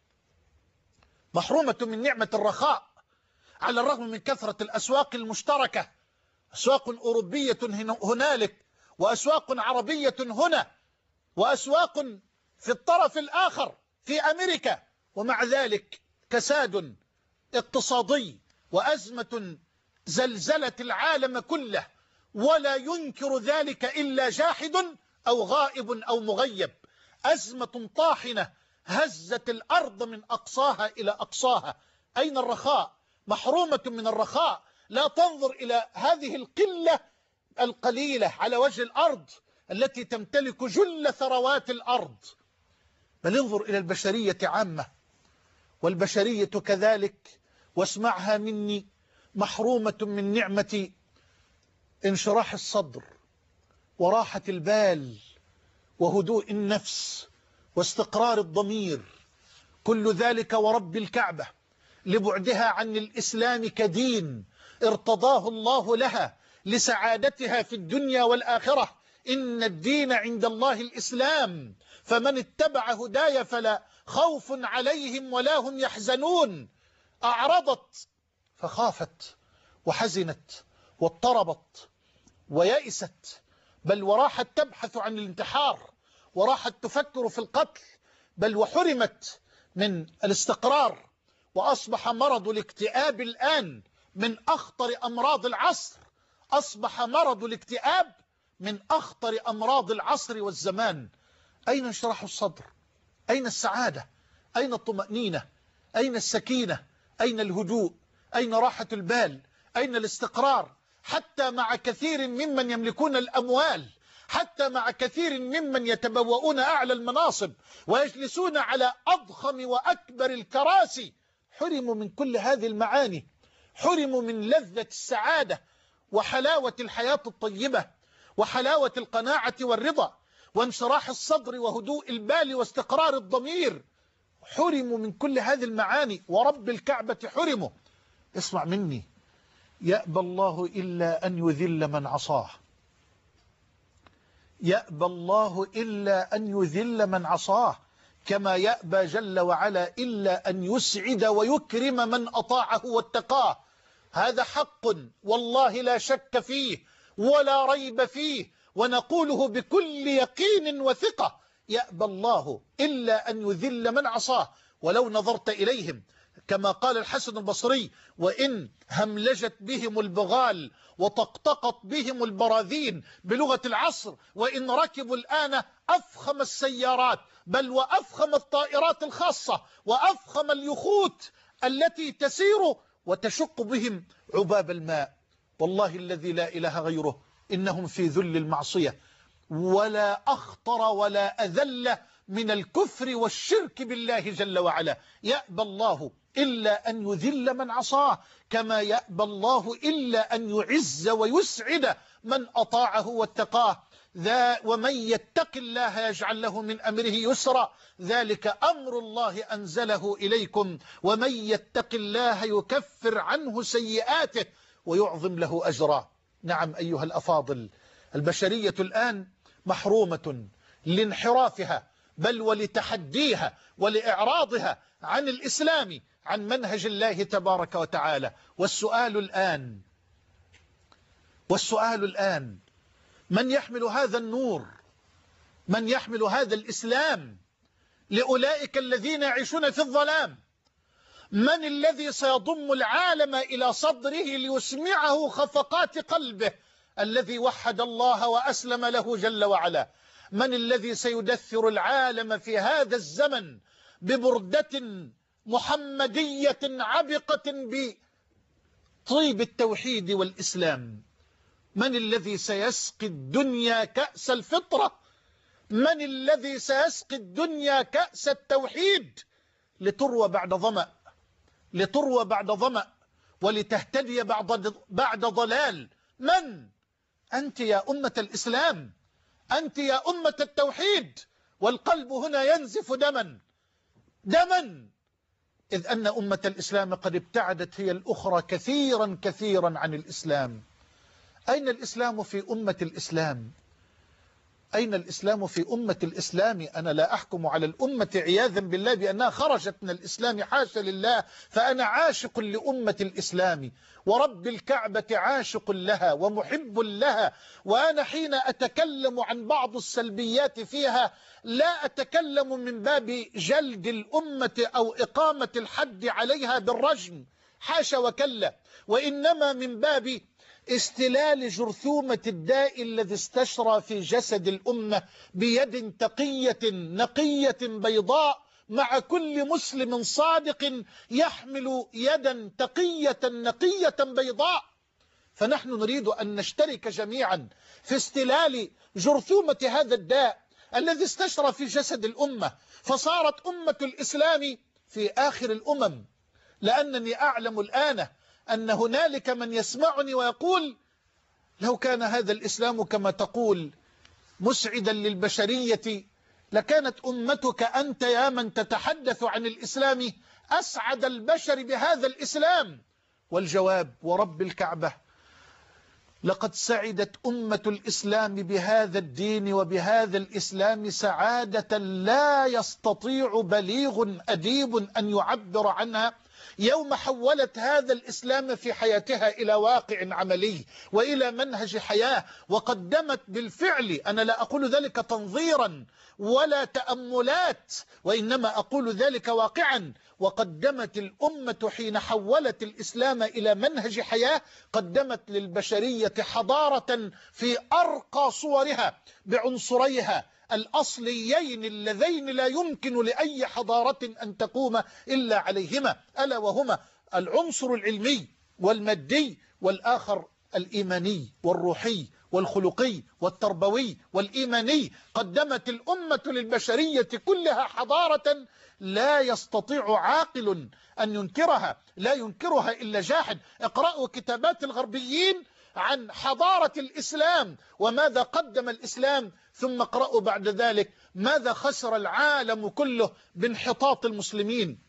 محرومة من نعمة الرخاء، على الرغم من كثرة الأسواق المشتركة، أسواق أوروبية هنالك وأسواق عربية هنا وأسواق في الطرف الآخر في أمريكا، ومع ذلك كساد اقتصادي وأزمة زلزلت العالم كله، ولا ينكر ذلك إلا جاحد أو غائب أو مغيب. أزمة طاحنة هزت الأرض من أقصاها إلى أقصاها. أين الرخاء؟ محرومة من الرخاء. لا تنظر إلى هذه القلة القليلة على وجه الأرض التي تمتلك جل ثروات الأرض، بل انظر إلى البشرية عامة والبشرية كذلك، واسمعها مني، محرومة من نعمة انشراح الصدر وراحة البال وهدوء النفس واستقرار الضمير، كل ذلك ورب الكعبة لبعدها عن الإسلام كدين ارتضاه الله لها لسعادتها في الدنيا والآخرة. إن الدين عند الله الإسلام، فمن اتبع هداي فلا خوف عليهم ولا هم يحزنون. أعرضت فخافت وحزنت واضطربت ويئست، بل وراحت تبحث عن الانتحار، وراحت تفكر في القتل، بل وحرمت من الاستقرار. وأصبح مرض الاكتئاب الآن من أخطر أمراض العصر، أصبح مرض الاكتئاب من أخطر أمراض العصر والزمان. أين انشراح الصدر؟ أين السعادة؟ أين الطمأنينة؟ أين السكينة؟ أين الهدوء؟ أين راحة البال؟ أين الاستقرار؟ حتى مع كثير ممن يملكون الأموال، حتى مع كثير ممن يتبوؤون أعلى المناصب ويجلسون على أضخم وأكبر الكراسي، حرموا من كل هذه المعاني، حرموا من لذة السعادة وحلاوة الحياة الطيبة وحلاوة القناعة والرضا وانشراح الصدر وهدوء البال واستقرار الضمير، حرموا من كل هذه المعاني ورب الكعبة حرموا. اسمع مني، يأبى الله إلا أن يذل من عصاه، يأبى الله إلا أن يذل من عصاه، كما يأبى جل وعلا إلا أن يسعد ويكرم من أطاعه واتقاه. هذا حق والله لا شك فيه ولا ريب فيه، ونقوله بكل يقين وثقة. يأبى الله إلا أن يذل من عصاه. ولو نظرت إليهم كما قال الحسن البصري: وإن هملجت بهم البغال وطقطقت بهم البراذين بلغة العصر، وإن ركبوا الآن أفخم السيارات بل وأفخم الطائرات الخاصة وأفخم اليخوت التي تسير وتشق بهم عباب الماء، والله الذي لا إله غيره إنهم في ذل المعصية، ولا أخطر ولا أذل من الكفر والشرك بالله جل وعلا. يأبى الله إلا أن يذل من عصاه، كما يأبى الله إلا أن يعز ويسعد من أطاعه واتقاه. ذا ومن يتق الله يجعل له من أمره يسرا، ذلك أمر الله أنزله إليكم، ومن يتق الله يكفر عنه سيئاته ويعظم له أجرا. نعم أيها الأفاضل، البشرية الآن محرومة لانحرافها بل ولتحديها ولإعراضها عن الإسلام، عن منهج الله تبارك وتعالى. والسؤال الآن والسؤال الآن من يحمل هذا النور؟ من يحمل هذا الإسلام لأولئك الذين يعيشون في الظلام؟ من الذي سيضم العالم إلى صدره ليسمعه خفقات قلبه الذي وحد الله وأسلم له جل وعلا؟ من الذي سيدثر العالم في هذا الزمن ببردة محمدية عبقة بطيب التوحيد والإسلام؟ من الذي سيسقي الدنيا كأس الفطرة؟ من الذي سيسقي الدنيا كأس التوحيد لتروى بعد ظمأ لتروى بعد ظمأ ولتهتدي بعد بعد ضلال؟ من؟ أنت يا أمة الإسلام، أنت يا أمة التوحيد. والقلب هنا ينزف دما دما، إذ أن أمة الإسلام قد ابتعدت هي الأخرى كثيرا كثيرا عن الإسلام. أين الإسلام في أمة الإسلام؟ أين الإسلام في أمة الإسلام؟ أنا لا أحكم على الأمة عياذا بالله بأنها خرجت من الإسلام، حاشا لله، فأنا عاشق لأمة الإسلام ورب الكعبة عاشق لها ومحب لها. وأنا حين أتكلم عن بعض السلبيات فيها لا أتكلم من باب جلد الأمة أو إقامة الحد عليها بالرجم، حاشا وكلا، وإنما من باب استلال جرثومة الداء الذي استشرى في جسد الأمة بيد تقية نقية بيضاء، مع كل مسلم صادق يحمل يدا تقية نقية بيضاء. فنحن نريد أن نشترك جميعا في استلال جرثومة هذا الداء الذي استشرى في جسد الأمة، فصارت أمة الإسلام في آخر الأمم، لأنني أعلم الآن أن هنالك من يسمعني ويقول لو كان هذا الإسلام كما تقول مسعدا للبشرية لكانت أمتك أنت يا من تتحدث عن الإسلام أسعد البشر بهذا الإسلام. والجواب ورب الكعبة لقد سعدت أمة الإسلام بهذا الدين وبهذا الإسلام سعادة لا يستطيع بليغ أديب أن يعبر عنها يوم حولت هذا الإسلام في حياتها إلى واقع عملي وإلى منهج حياة، وقدمت بالفعل، أنا لا أقول ذلك تنظيرا ولا تأملات وإنما أقول ذلك واقعا، وقدمت الأمة حين حولت الإسلام إلى منهج حياة قدمت للبشرية حضارة في أرقى صورها بعنصريها الأصليين اللذين لا يمكن لأي حضارة أن تقوم إلا عليهما، ألا وهما العنصر العلمي والمادي والآخر الإيماني والروحي والخلقي والتربوي والإيماني. قدمت الأمة للبشرية كلها حضارة لا يستطيع عاقل أن ينكرها، لا ينكرها إلا جاحد. اقرأوا كتابات الغربيين عن حضارة الإسلام وماذا قدم الإسلام، ثم اقرأوا بعد ذلك ماذا خسر العالم كله بانحطاط المسلمين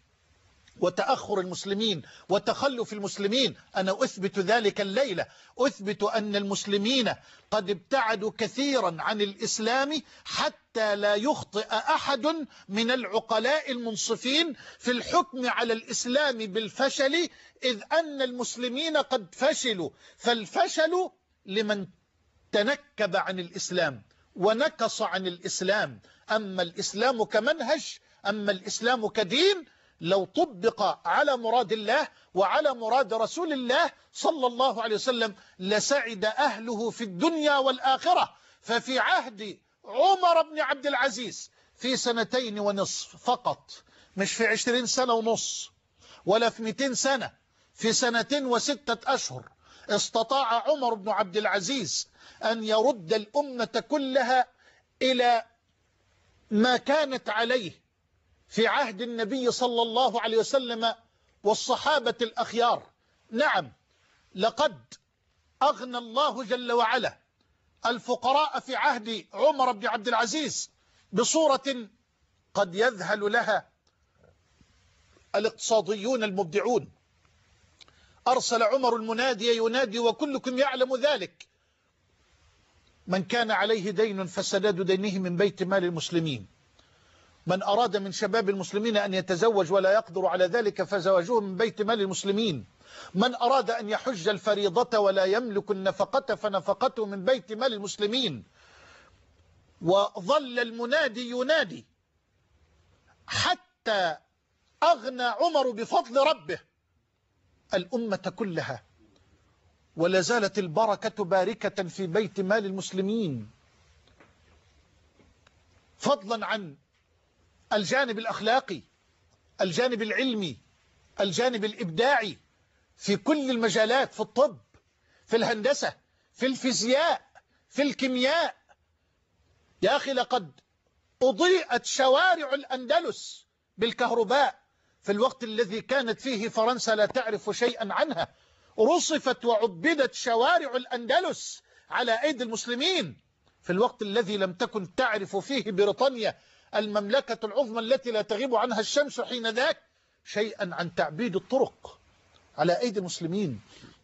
وتأخر المسلمين وتخلف المسلمين. أنا أثبت ذلك الليلة، أثبت أن المسلمين قد ابتعدوا كثيرا عن الإسلام حتى لا يخطئ أحد من العقلاء المنصفين في الحكم على الإسلام بالفشل، إذ أن المسلمين قد فشلوا، فالفشل لمن تنكب عن الإسلام ونكص عن الإسلام. أما الإسلام كمنهج، أما الإسلام كدين، لو طبق على مراد الله وعلى مراد رسول الله صلى الله عليه وسلم لسعد أهله في الدنيا والآخرة. ففي عهد عمر بن عبد العزيز في سنتين ونصف فقط، مش في عشرين سنة ونص ولا في مئتين سنة، في سنتين وستة أشهر استطاع عمر بن عبد العزيز أن يرد الأمة كلها إلى ما كانت عليه في عهد النبي صلى الله عليه وسلم والصحابة الأخيار. نعم، لقد أغنى الله جل وعلا الفقراء في عهد عمر بن عبد العزيز بصورة قد يذهل لها الاقتصاديون المبدعون. أرسل عمر المنادي ينادي وكلكم يعلم ذلك: من كان عليه دين فسداد دينه من بيت مال المسلمين. من أراد من شباب المسلمين أن يتزوج ولا يقدر على ذلك فزواجه من بيت مال المسلمين. من أراد أن يحج الفريضة ولا يملك النفقة فنفقته من بيت مال المسلمين. وظل المنادي ينادي حتى أغنى عمر بفضل ربه الأمة كلها، ولا زالت البركة باركة في بيت مال المسلمين، فضلا عن الجانب الأخلاقي، الجانب العلمي، الجانب الإبداعي في كل المجالات، في الطب، في الهندسة، في الفيزياء، في الكيمياء. يا أخي لقد أضيئت شوارع الأندلس بالكهرباء في الوقت الذي كانت فيه فرنسا لا تعرف شيئا عنها. رصفت وعبدت شوارع الأندلس على أيدي المسلمين في الوقت الذي لم تكن تعرف فيه بريطانيا المملكة العظمى التي لا تغيب عنها الشمس حين ذاك شيئا عن تعبيد الطرق على أيدي المسلمين.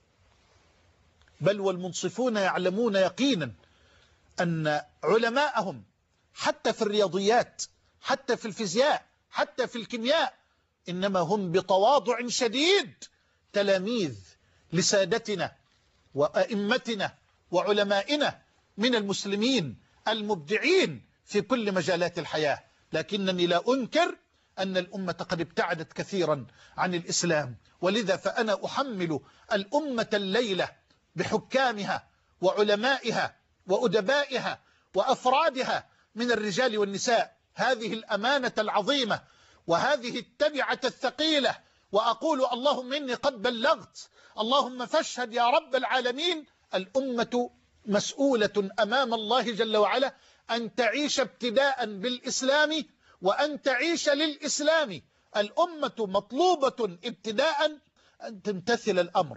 بل والمنصفون يعلمون يقينا أن علماءهم حتى في الرياضيات، حتى في الفيزياء، حتى في الكيمياء، إنما هم بتواضع شديد تلاميذ لسادتنا وأئمتنا وعلمائنا من المسلمين المبدعين في كل مجالات الحياة. لكنني لا أنكر أن الأمة قد ابتعدت كثيرا عن الإسلام، ولذا فأنا أحمل الأمة الليلة بحكامها وعلمائها وأدبائها وأفرادها من الرجال والنساء هذه الأمانة العظيمة وهذه التبعة الثقيلة، وأقول اللهم إني قد بلغت، اللهم فاشهد يا رب العالمين. الأمة مسؤولة أمام الله جل وعلا أن تعيش ابتداء بالإسلام وأن تعيش للإسلام. الأمة مطلوبة ابتداء أن تمتثل الأمر،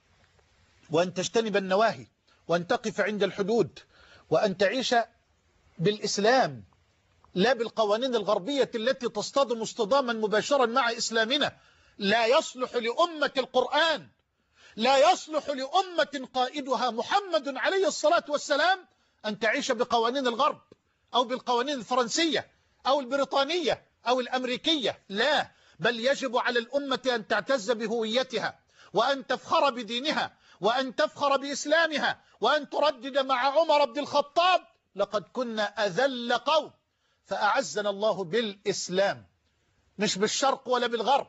وأن تجتنب النواهي، وأن تقف عند الحدود، وأن تعيش بالإسلام لا بالقوانين الغربية التي تصطدم اصطداما مباشرا مع إسلامنا. لا يصلح لأمة القرآن، لا يصلح لأمة قائدها محمد عليه الصلاة والسلام أن تعيش بقوانين الغرب أو بالقوانين الفرنسية أو البريطانية أو الأمريكية. لا، بل يجب على الأمة أن تعتز بهويتها، وأن تفخر بدينها، وأن تفخر بإسلامها، وأن تردد مع عمر بن الخطاب: لقد كنا أذل قوم فأعزنا الله بالإسلام، مش بالشرق ولا بالغرب،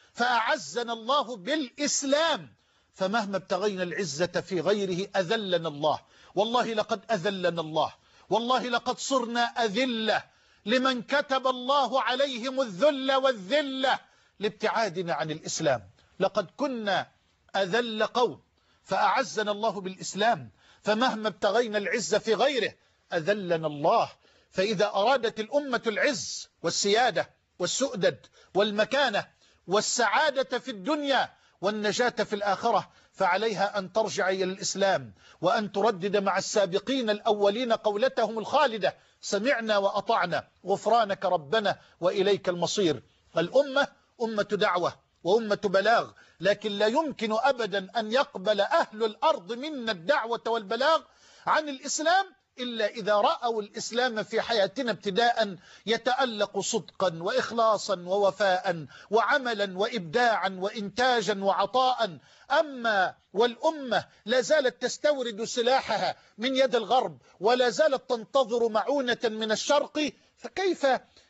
فأعزنا الله بالإسلام، فمهما ابتغينا العزة في غيره أذلنا الله. والله لقد أذلنا الله، والله لقد صرنا أذلة لمن كتب الله عليهم الذل والذلة لابتعادنا عن الإسلام. لقد كنا أذل قوم فأعزنا الله بالإسلام، فمهما ابتغينا العزة في غيره أذلنا الله. فإذا أرادت الأمة العز والسيادة والسؤدد والمكانة والسعادة في الدنيا والنجاة في الآخرة فعليها أن ترجع إلى الإسلام، وأن تردد مع السابقين الأولين قولتهم الخالدة: سمعنا وأطعنا غفرانك ربنا وإليك المصير. الأمة أمة دعوة وأمة بلاغ، لكن لا يمكن أبدا أن يقبل أهل الأرض منا الدعوة والبلاغ عن الإسلام إلا إذا رأوا الإسلام في حياتنا ابتداء يتألق صدقا وإخلاصا ووفاء وعملا وإبداعا وإنتاجا وعطاء. أما والأمة لا زالت تستورد سلاحها من يد الغرب ولا زالت تنتظر معونة من الشرق، فكيف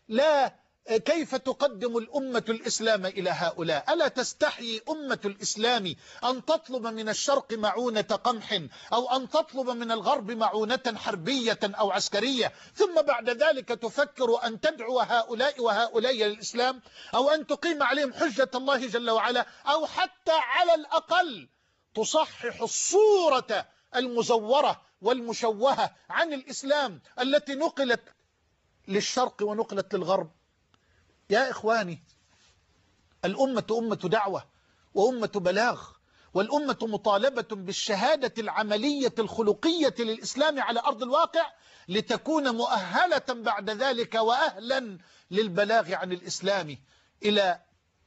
لا كيف تقدم الأمة الإسلام إلى هؤلاء؟ ألا تستحي أمة الإسلام أن تطلب من الشرق معونة قمح أو أن تطلب من الغرب معونة حربية أو عسكرية، ثم بعد ذلك تفكر أن تدعو هؤلاء وهؤلاء للإسلام، أو أن تقيم عليهم حجة الله جل وعلا، أو حتى على الأقل تصحح الصورة المزورة والمشوهة عن الإسلام التي نقلت للشرق ونقلت للغرب؟ يا إخواني، الأمة أمة دعوة وأمة بلاغ، والأمة مطالبة بالشهادة العملية الخلقية للإسلام على أرض الواقع لتكون مؤهلة بعد ذلك وأهلا للبلاغ عن الإسلام إلى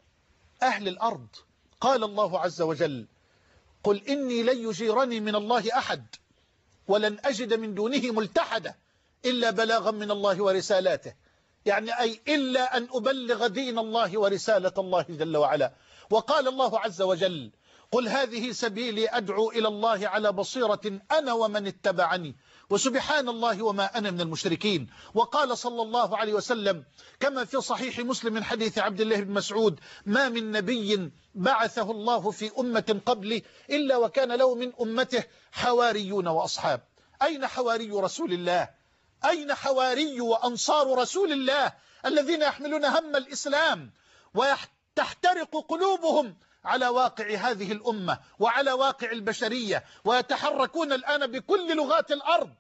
أهل الأرض. قال الله عز وجل: قل إني لن يجيرني من الله أحد ولن أجد من دونه ملتحدا إلا بلاغا من الله ورسالاته، يعني أي إلا أن أبلغ دين الله ورسالة الله جل وعلا. وقال الله عز وجل: قل هذه سبيلي أدعو إلى الله على بصيرة أنا ومن اتبعني وسبحان الله وما أنا من المشركين. وقال صلى الله عليه وسلم كما في صحيح مسلم من حديث عبد الله بن مسعود: ما من نبي بعثه الله في أمة قبلي إلا وكان له من أمته حواريون وأصحاب. أين حواري رسول الله؟ أين حواري وأنصار رسول الله الذين يحملون هم الإسلام وتحترق قلوبهم على واقع هذه الأمة وعلى واقع البشرية، ويتحركون الآن بكل لغات الأرض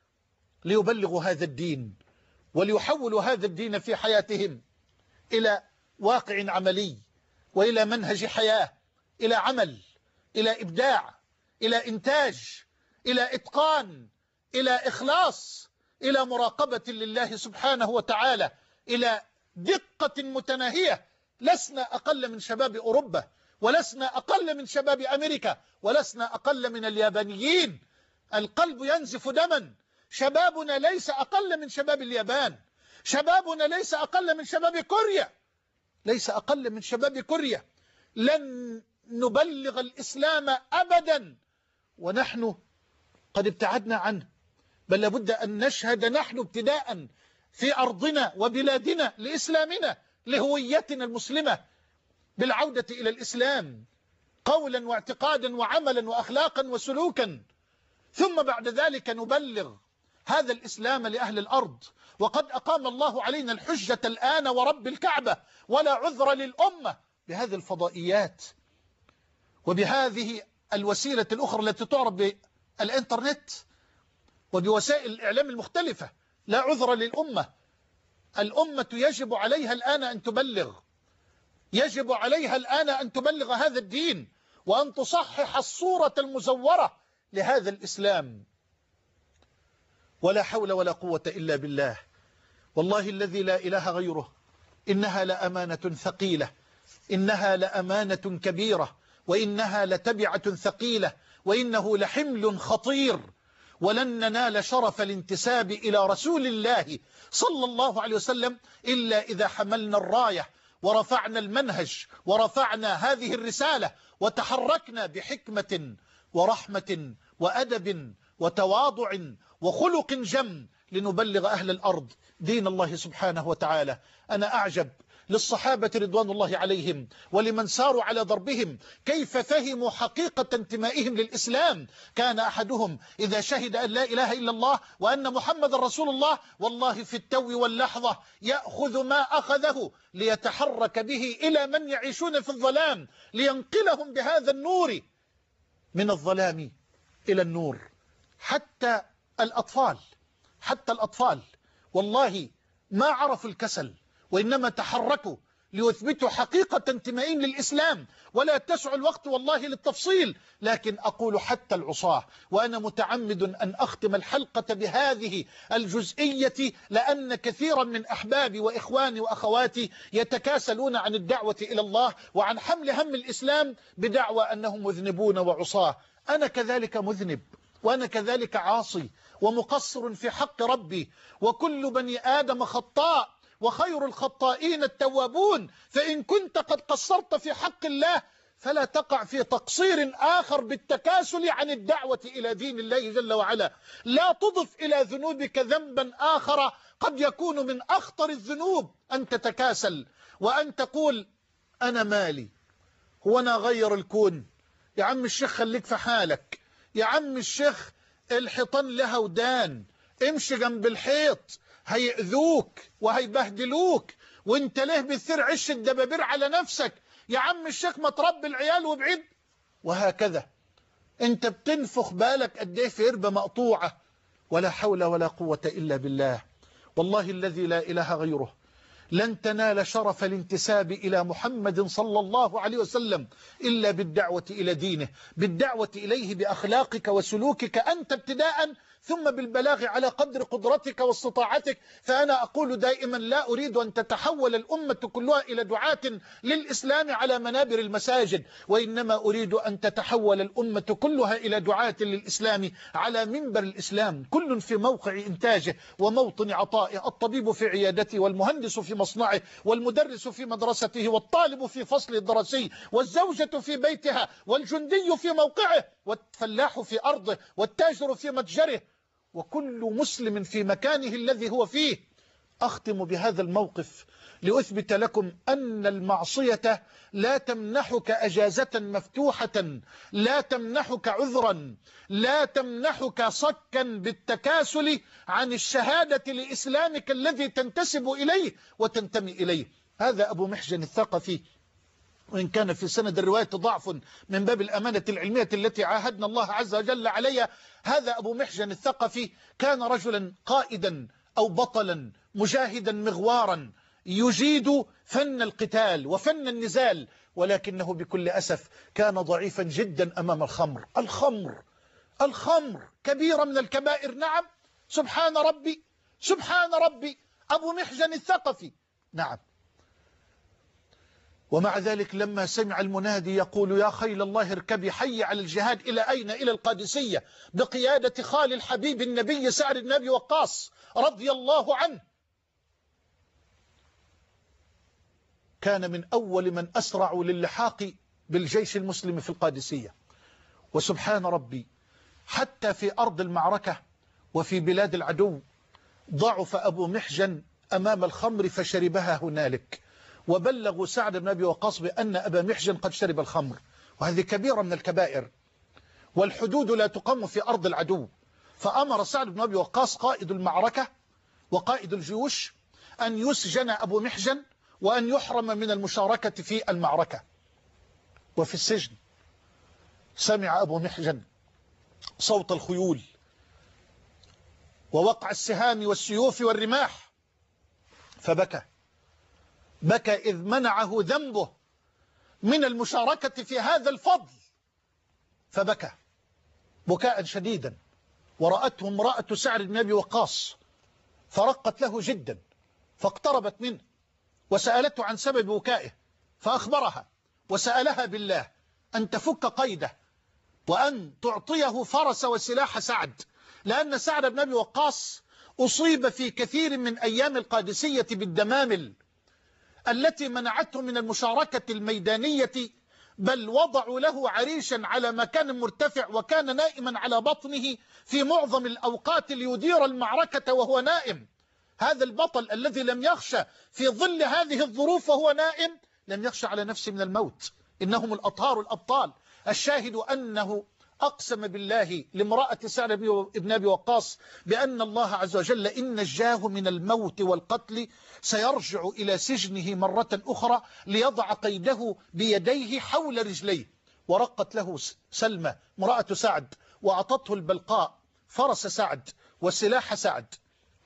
ليبلغوا هذا الدين وليحولوا هذا الدين في حياتهم إلى واقع عملي وإلى منهج حياة، إلى عمل، إلى إبداع، إلى إنتاج، إلى إتقان، إلى إخلاص، إلى مراقبة لله سبحانه وتعالى، إلى دقة متناهية. لسنا أقل من شباب أوروبا، ولسنا أقل من شباب أمريكا، ولسنا أقل من اليابانيين. القلب ينزف دما. شبابنا ليس أقل من شباب اليابان، شبابنا ليس أقل من شباب كوريا، ليس أقل من شباب كوريا. لن نبلغ الإسلام أبدا ونحن قد ابتعدنا عنه، بل لابد أن نشهد نحن ابتداء في أرضنا وبلادنا لإسلامنا، لهويتنا المسلمة، بالعودة إلى الإسلام قولا واعتقادا وعملا وأخلاقا وسلوكا، ثم بعد ذلك نبلغ هذا الإسلام لأهل الأرض. وقد أقام الله علينا الحجة الآن ورب الكعبة، ولا عذر للأمة بهذه الفضائيات وبهذه الوسيلة الأخرى التي تعرف بالإنترنت وبوسائل الإعلام المختلفة. لا عذر للأمة. الأمة يجب عليها الآن أن تبلغ يجب عليها الآن أن تبلغ هذا الدين وأن تصحح الصورة المزورة لهذا الإسلام. ولا حول ولا قوة إلا بالله. والله الذي لا إله غيره، إنها لأمانة ثقيلة، إنها لأمانة كبيرة، وإنها لتبعة ثقيلة، وإنه لحمل خطير، ولن ننال شرف الانتساب إلى رسول الله صلى الله عليه وسلم إلا إذا حملنا الراية ورفعنا المنهج ورفعنا هذه الرسالة وتحركنا بحكمة ورحمة وأدب وتواضع وخلق جم لنبلغ أهل الأرض دين الله سبحانه وتعالى. أنا أعجب للصحابة رضوان الله عليهم ولمن ساروا على ضربهم كيف فهموا حقيقة انتمائهم للإسلام. كان أحدهم إذا شهد أن لا إله إلا الله وأن محمد رسول الله والله في التو واللحظة يأخذ ما أخذه ليتحرك به إلى من يعيشون في الظلام لينقلهم بهذا النور من الظلام إلى النور. حتى الأطفال حتى الأطفال والله ما عرفوا الكسل، وإنما تحركوا ليثبتوا حقيقة انتمائهم للإسلام. ولا تسع الوقت والله للتفصيل، لكن أقول حتى العصاة. وأنا متعمد أن أختم الحلقة بهذه الجزئية، لأن كثيرا من أحبابي وإخواني وأخواتي يتكاسلون عن الدعوة إلى الله وعن حمل هم الإسلام بدعوى أنهم مذنبون وعصاة. أنا كذلك مذنب، وأنا كذلك عاصي ومقصر في حق ربي، وكل بني آدم خطاء، وخير الخطائين التوابون. فإن كنت قد قصرت في حق الله فلا تقع في تقصير آخر بالتكاسل عن الدعوة إلى دين الله جل وعلا. لا تضف إلى ذنوبك ذنبا آخر قد يكون من أخطر الذنوب أن تتكاسل وأن تقول أنا مالي، هو أنا غير الكون؟ يا عم الشيخ خليك في حالك، يا عم الشيخ الحيطان لها ودان، امشي جنب الحيط هيأذوك وهيبهدلوك، وانت ليه بتصير عش الدبابير على نفسك؟ يا عم الشيخ ما تربي العيال وبعيد. وهكذا انت بتنفخ بالك قد ايه في قربة مقطوعة. ولا حول ولا قوة إلا بالله. والله الذي لا إله غيره، لن تنال شرف الانتساب إلى محمد صلى الله عليه وسلم إلا بالدعوة إلى دينه، بالدعوة إليه بأخلاقك وسلوكك أنت ابتداء، ثم بالبلاغ على قدر قدرتك واستطاعتك. فأنا أقول دائما لا أريد أن تتحول الأمة كلها إلى دعاة للإسلام على منابر المساجد، وإنما أريد أن تتحول الأمة كلها إلى دعاة للإسلام على منبر الإسلام، كل في موقع إنتاجه وموطن عطائه، الطبيب في عيادته، والمهندس في مصنعه، والمدرس في مدرسته، والطالب في فصل الدراسي، والزوجة في بيتها، والجندي في موقعه، والفلاح في أرضه، والتاجر في متجره، وكل مسلم في مكانه الذي هو فيه. أختم بهذا الموقف لأثبت لكم أن المعصية لا تمنحك أجازة مفتوحة، لا تمنحك عذرا، لا تمنحك صكا بالتكاسل عن الشهادة لإسلامك الذي تنتسب إليه وتنتمي إليه. هذا أبو محجن الثقفي، وإن كان في سند الرواية ضعف من باب الأمانة العلمية التي عاهدنا الله عز وجل عليها، هذا أبو محجن الثقفي كان رجلا قائدا أو بطلا مجاهدا مغوارا يجيد فن القتال وفن النزال، ولكنه بكل أسف كان ضعيفا جدا أمام الخمر. الخمر الخمر كبيرة من الكبائر، نعم، سبحان ربي سبحان ربي، أبو محجن الثقفي، نعم. ومع ذلك لما سمع المنادي يقول يا خيل الله اركبي حي على الجهاد، إلى أين؟ إلى القادسية بقيادة خال الحبيب النبي سعد بن أبي وقاص رضي الله عنه. كان من أول من أسرعوا للحاق بالجيش المسلم في القادسية. وسبحان ربي حتى في أرض المعركة وفي بلاد العدو ضعف أبو محجن أمام الخمر فشربها هنالك، وبلغوا سعد بن أبي وقاص بأن أبا محجن قد شرب الخمر، وهذه كبيرة من الكبائر، والحدود لا تقام في أرض العدو. فأمر سعد بن أبي وقاص قائد المعركة وقائد الجيوش أن يسجن أبو محجن وأن يحرم من المشاركة في المعركة. وفي السجن سمع أبو محجن صوت الخيول ووقع السهام والسيوف والرماح، فبكى بكى إذ منعه ذنبه من المشاركة في هذا الفضل، فبكى بكاء شديدا، ورأته امرأة سعد بن أبي وقاص فرقت له جدا، فاقتربت منه وسألته عن سبب بكائه، فأخبرها وسألها بالله أن تفك قيده وأن تعطيه فرس وسلاح سعد، لأن سعد بن أبي وقاص أصيب في كثير من أيام القادسية بالدمامل التي منعته من المشاركة الميدانية، بل وضعوا له عريشا على مكان مرتفع وكان نائما على بطنه في معظم الأوقات ليدير المعركة وهو نائم. هذا البطل الذي لم يخشى في ظل هذه الظروف وهو نائم لم يخشى على نفسه من الموت. إنهم الأطهار الأبطال. الشاهد أنه أقسم بالله لامرأة سعد بن أبي وقاص بأن الله عز وجل إن نجاه من الموت والقتل سيرجع إلى سجنه مرة أخرى ليضع قيده بيديه حول رجليه. ورقت له سلمى امرأة سعد وأعطته البلقاء فرس سعد وسلاح سعد،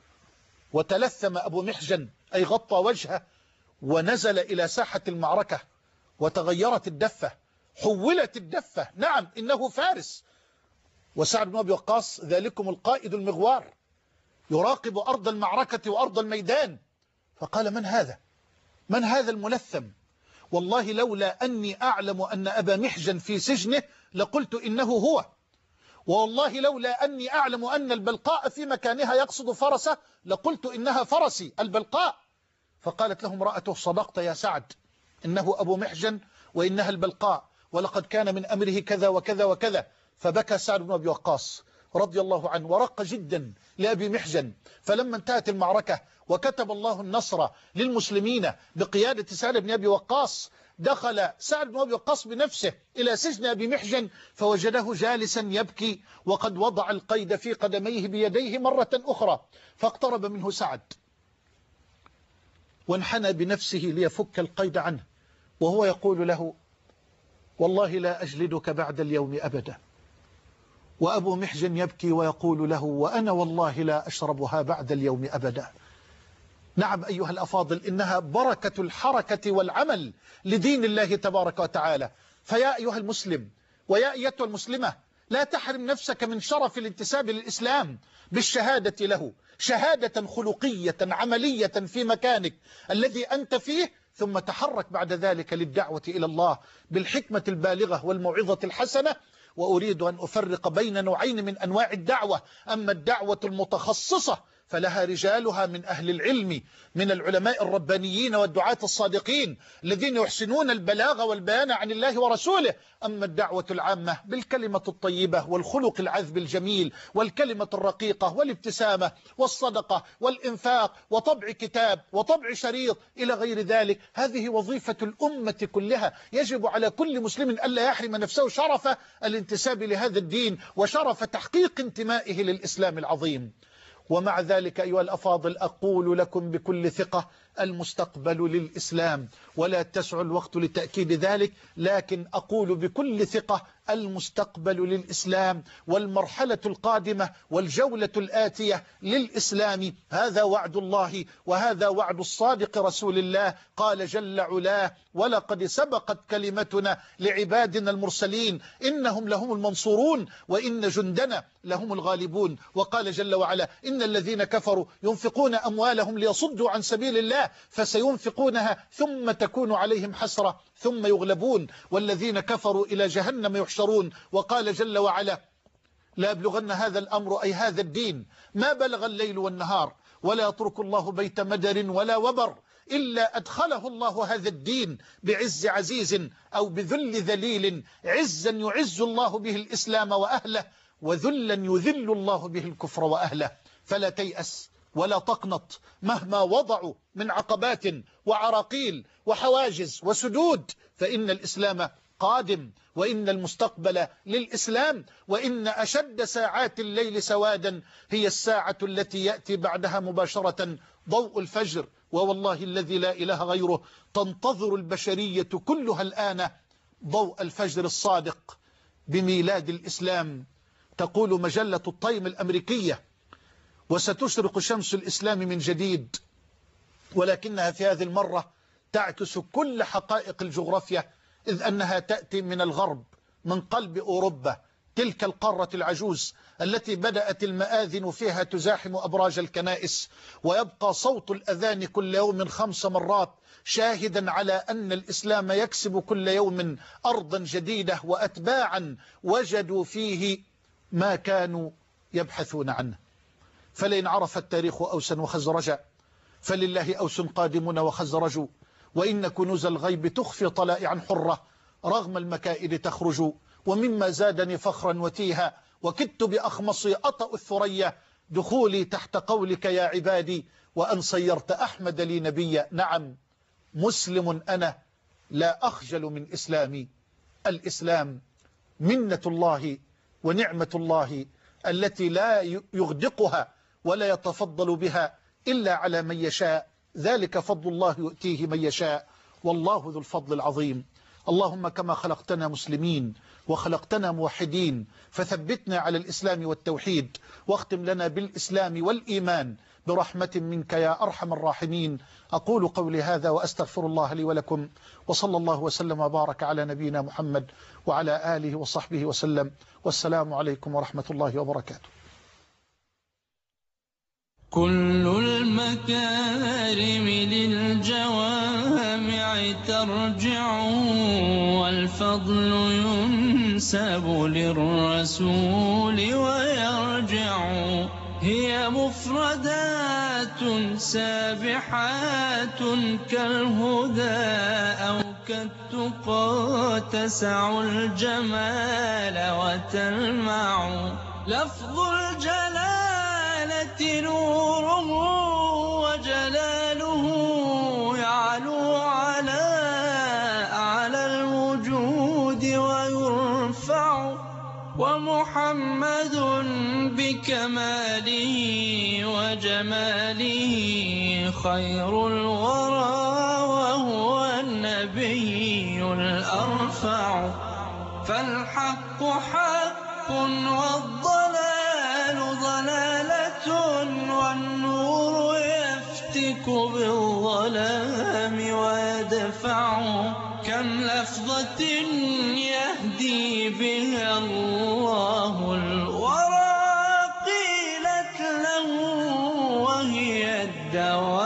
وتلثم أبو محجن أي غطى وجهه ونزل إلى ساحة المعركة، وتغيرت الدفة، حولت الدفة. نعم إنه فارس، وسعد بن أبي وقاص ذلكم القائد المغوار يراقب أرض المعركة وأرض الميدان. فقال من هذا؟ من هذا الملثم؟ والله لولا أني أعلم أن أبا محجن في سجنه لقلت إنه هو، والله لولا أني أعلم أن البلقاء في مكانها يقصد فرسه لقلت إنها فرسي البلقاء. فقالت له امرأته صدقت يا سعد، إنه أبو محجن وإنها البلقاء، ولقد كان من أمره كذا وكذا وكذا. فبكى سعد بن أبي وقاص رضي الله عنه ورق جدا لأبي محجن. فلما انتهت المعركة وكتب الله النصر للمسلمين بقيادة سعد بن أبي وقاص، دخل سعد بن أبي وقاص بنفسه إلى سجن أبي محجن فوجده جالسا يبكي وقد وضع القيد في قدميه بيديه مرة أخرى. فاقترب منه سعد وانحنى بنفسه ليفك القيد عنه وهو يقول له والله لا أجلدك بعد اليوم أبدا. وأبو محجن يبكي ويقول له وأنا والله لا أشربها بعد اليوم أبدا. نعم أيها الأفاضل، إنها بركة الحركة والعمل لدين الله تبارك وتعالى. فيا أيها المسلم ويا أيتها المسلمة، لا تحرم نفسك من شرف الانتساب للإسلام بالشهادة له، شهادة خلقية عملية في مكانك الذي أنت فيه، ثم تحرك بعد ذلك للدعوة إلى الله بالحكمة البالغة والموعظة الحسنة. وأريد أن أفرق بين نوعين من أنواع الدعوة. أما الدعوة المتخصصة فلها رجالها من أهل العلم من العلماء الربانيين والدعاة الصادقين الذين يحسنون البلاغ والبيان عن الله ورسوله. أما الدعوة العامة بالكلمة الطيبة والخلق العذب الجميل والكلمة الرقيقة والابتسامة والصدقة والإنفاق وطبع كتاب وطبع شريط إلى غير ذلك، هذه وظيفة الأمة كلها. يجب على كل مسلم ألا يحرم نفسه شرف الانتساب لهذا الدين وشرف تحقيق انتمائه للإسلام العظيم. ومع ذلك أيها الأفاضل أقول لكم بكل ثقة المستقبل للإسلام، ولا تسع الوقت لتأكيد ذلك، لكن أقول بكل ثقة المستقبل للإسلام والمرحلة القادمة والجولة الآتية للإسلام. هذا وعد الله وهذا وعد الصادق رسول الله. قال جل علاه ولقد سبقت كلمتنا لعبادنا المرسلين إنهم لهم المنصورون وإن جندنا لهم الغالبون. وقال جل وعلا إن الذين كفروا ينفقون أموالهم ليصدوا عن سبيل الله فسينفقونها ثم تكون عليهم حسرة ثم يغلبون والذين كفروا إلى جهنم يحشرون. وقال جل وعلا لا يبلغن هذا الأمر أي هذا الدين ما بلغ الليل والنهار ولا يترك الله بيت مدر ولا وبر إلا أدخله الله هذا الدين بعز عزيز أو بذل ذليل، عزا يعز الله به الإسلام وأهله وذلا يذل الله به الكفر وأهله. فلا تيأس ولا تقنط مهما وضعوا من عقبات وعراقيل وحواجز وسدود، فإن الإسلام قادم وإن المستقبل للإسلام. وإن أشد ساعات الليل سوادا هي الساعة التي يأتي بعدها مباشرة ضوء الفجر. ووالله الذي لا إله غيره تنتظر البشرية كلها الآن ضوء الفجر الصادق بميلاد الإسلام. تقول مجلة التايم الأمريكية وستشرق شمس الإسلام من جديد، ولكنها في هذه المرة تعكس كل حقائق الجغرافيا إذ أنها تأتي من الغرب، من قلب أوروبا، تلك القارة العجوز التي بدأت المآذن فيها تزاحم أبراج الكنائس، ويبقى صوت الأذان كل يوم خمس مرات شاهدا على أن الإسلام يكسب كل يوم أرضا جديدة وأتباعا وجدوا فيه ما كانوا يبحثون عنه. فلئن عرف التاريخ أوسا وخزرجا فلله أوس قادمون وخزرج، وإن كنوز الغيب تخفي طلائعا حرة رغم المكائد تخرج. ومما زادني فخرا وتيها وكدت بأخمصي أطأ الثريا دخولي تحت قولك يا عبادي وأن صيرت أحمد لي نبيا. نعم مسلم أنا لا أخجل من إسلامي. الإسلام منة الله ونعمة الله التي لا يغدقها ولا يتفضل بها إلا على من يشاء، ذلك فضل الله يؤتيه من يشاء والله ذو الفضل العظيم. اللهم كما خلقتنا مسلمين وخلقتنا موحدين فثبتنا على الإسلام والتوحيد، واختم لنا بالإسلام والإيمان برحمة منك يا أرحم الراحمين. أقول قولي هذا وأستغفر الله لي ولكم، وصلى الله وسلم وبارك على نبينا محمد وعلى آله وصحبه وسلم، والسلام عليكم ورحمة الله وبركاته. كل المكارم للجوامع ترجع، والفضل ينسب للرسول ويرجع. هي مفردات سابحات كالهدى أو كالتقى تسع الجمال وتلمع. لفظ الجلالة نوره وجلاله يعلو على أعلى الوجود ويرفع. ومحمد بكماله وجماله خير الورى وهو النبي الأرفع. فالحق حق والضلال ضلالة، والنور يفتك بالظلام ويدفع. كم لفظة يهدي بها الله الورى قيلت له وهي الدواء.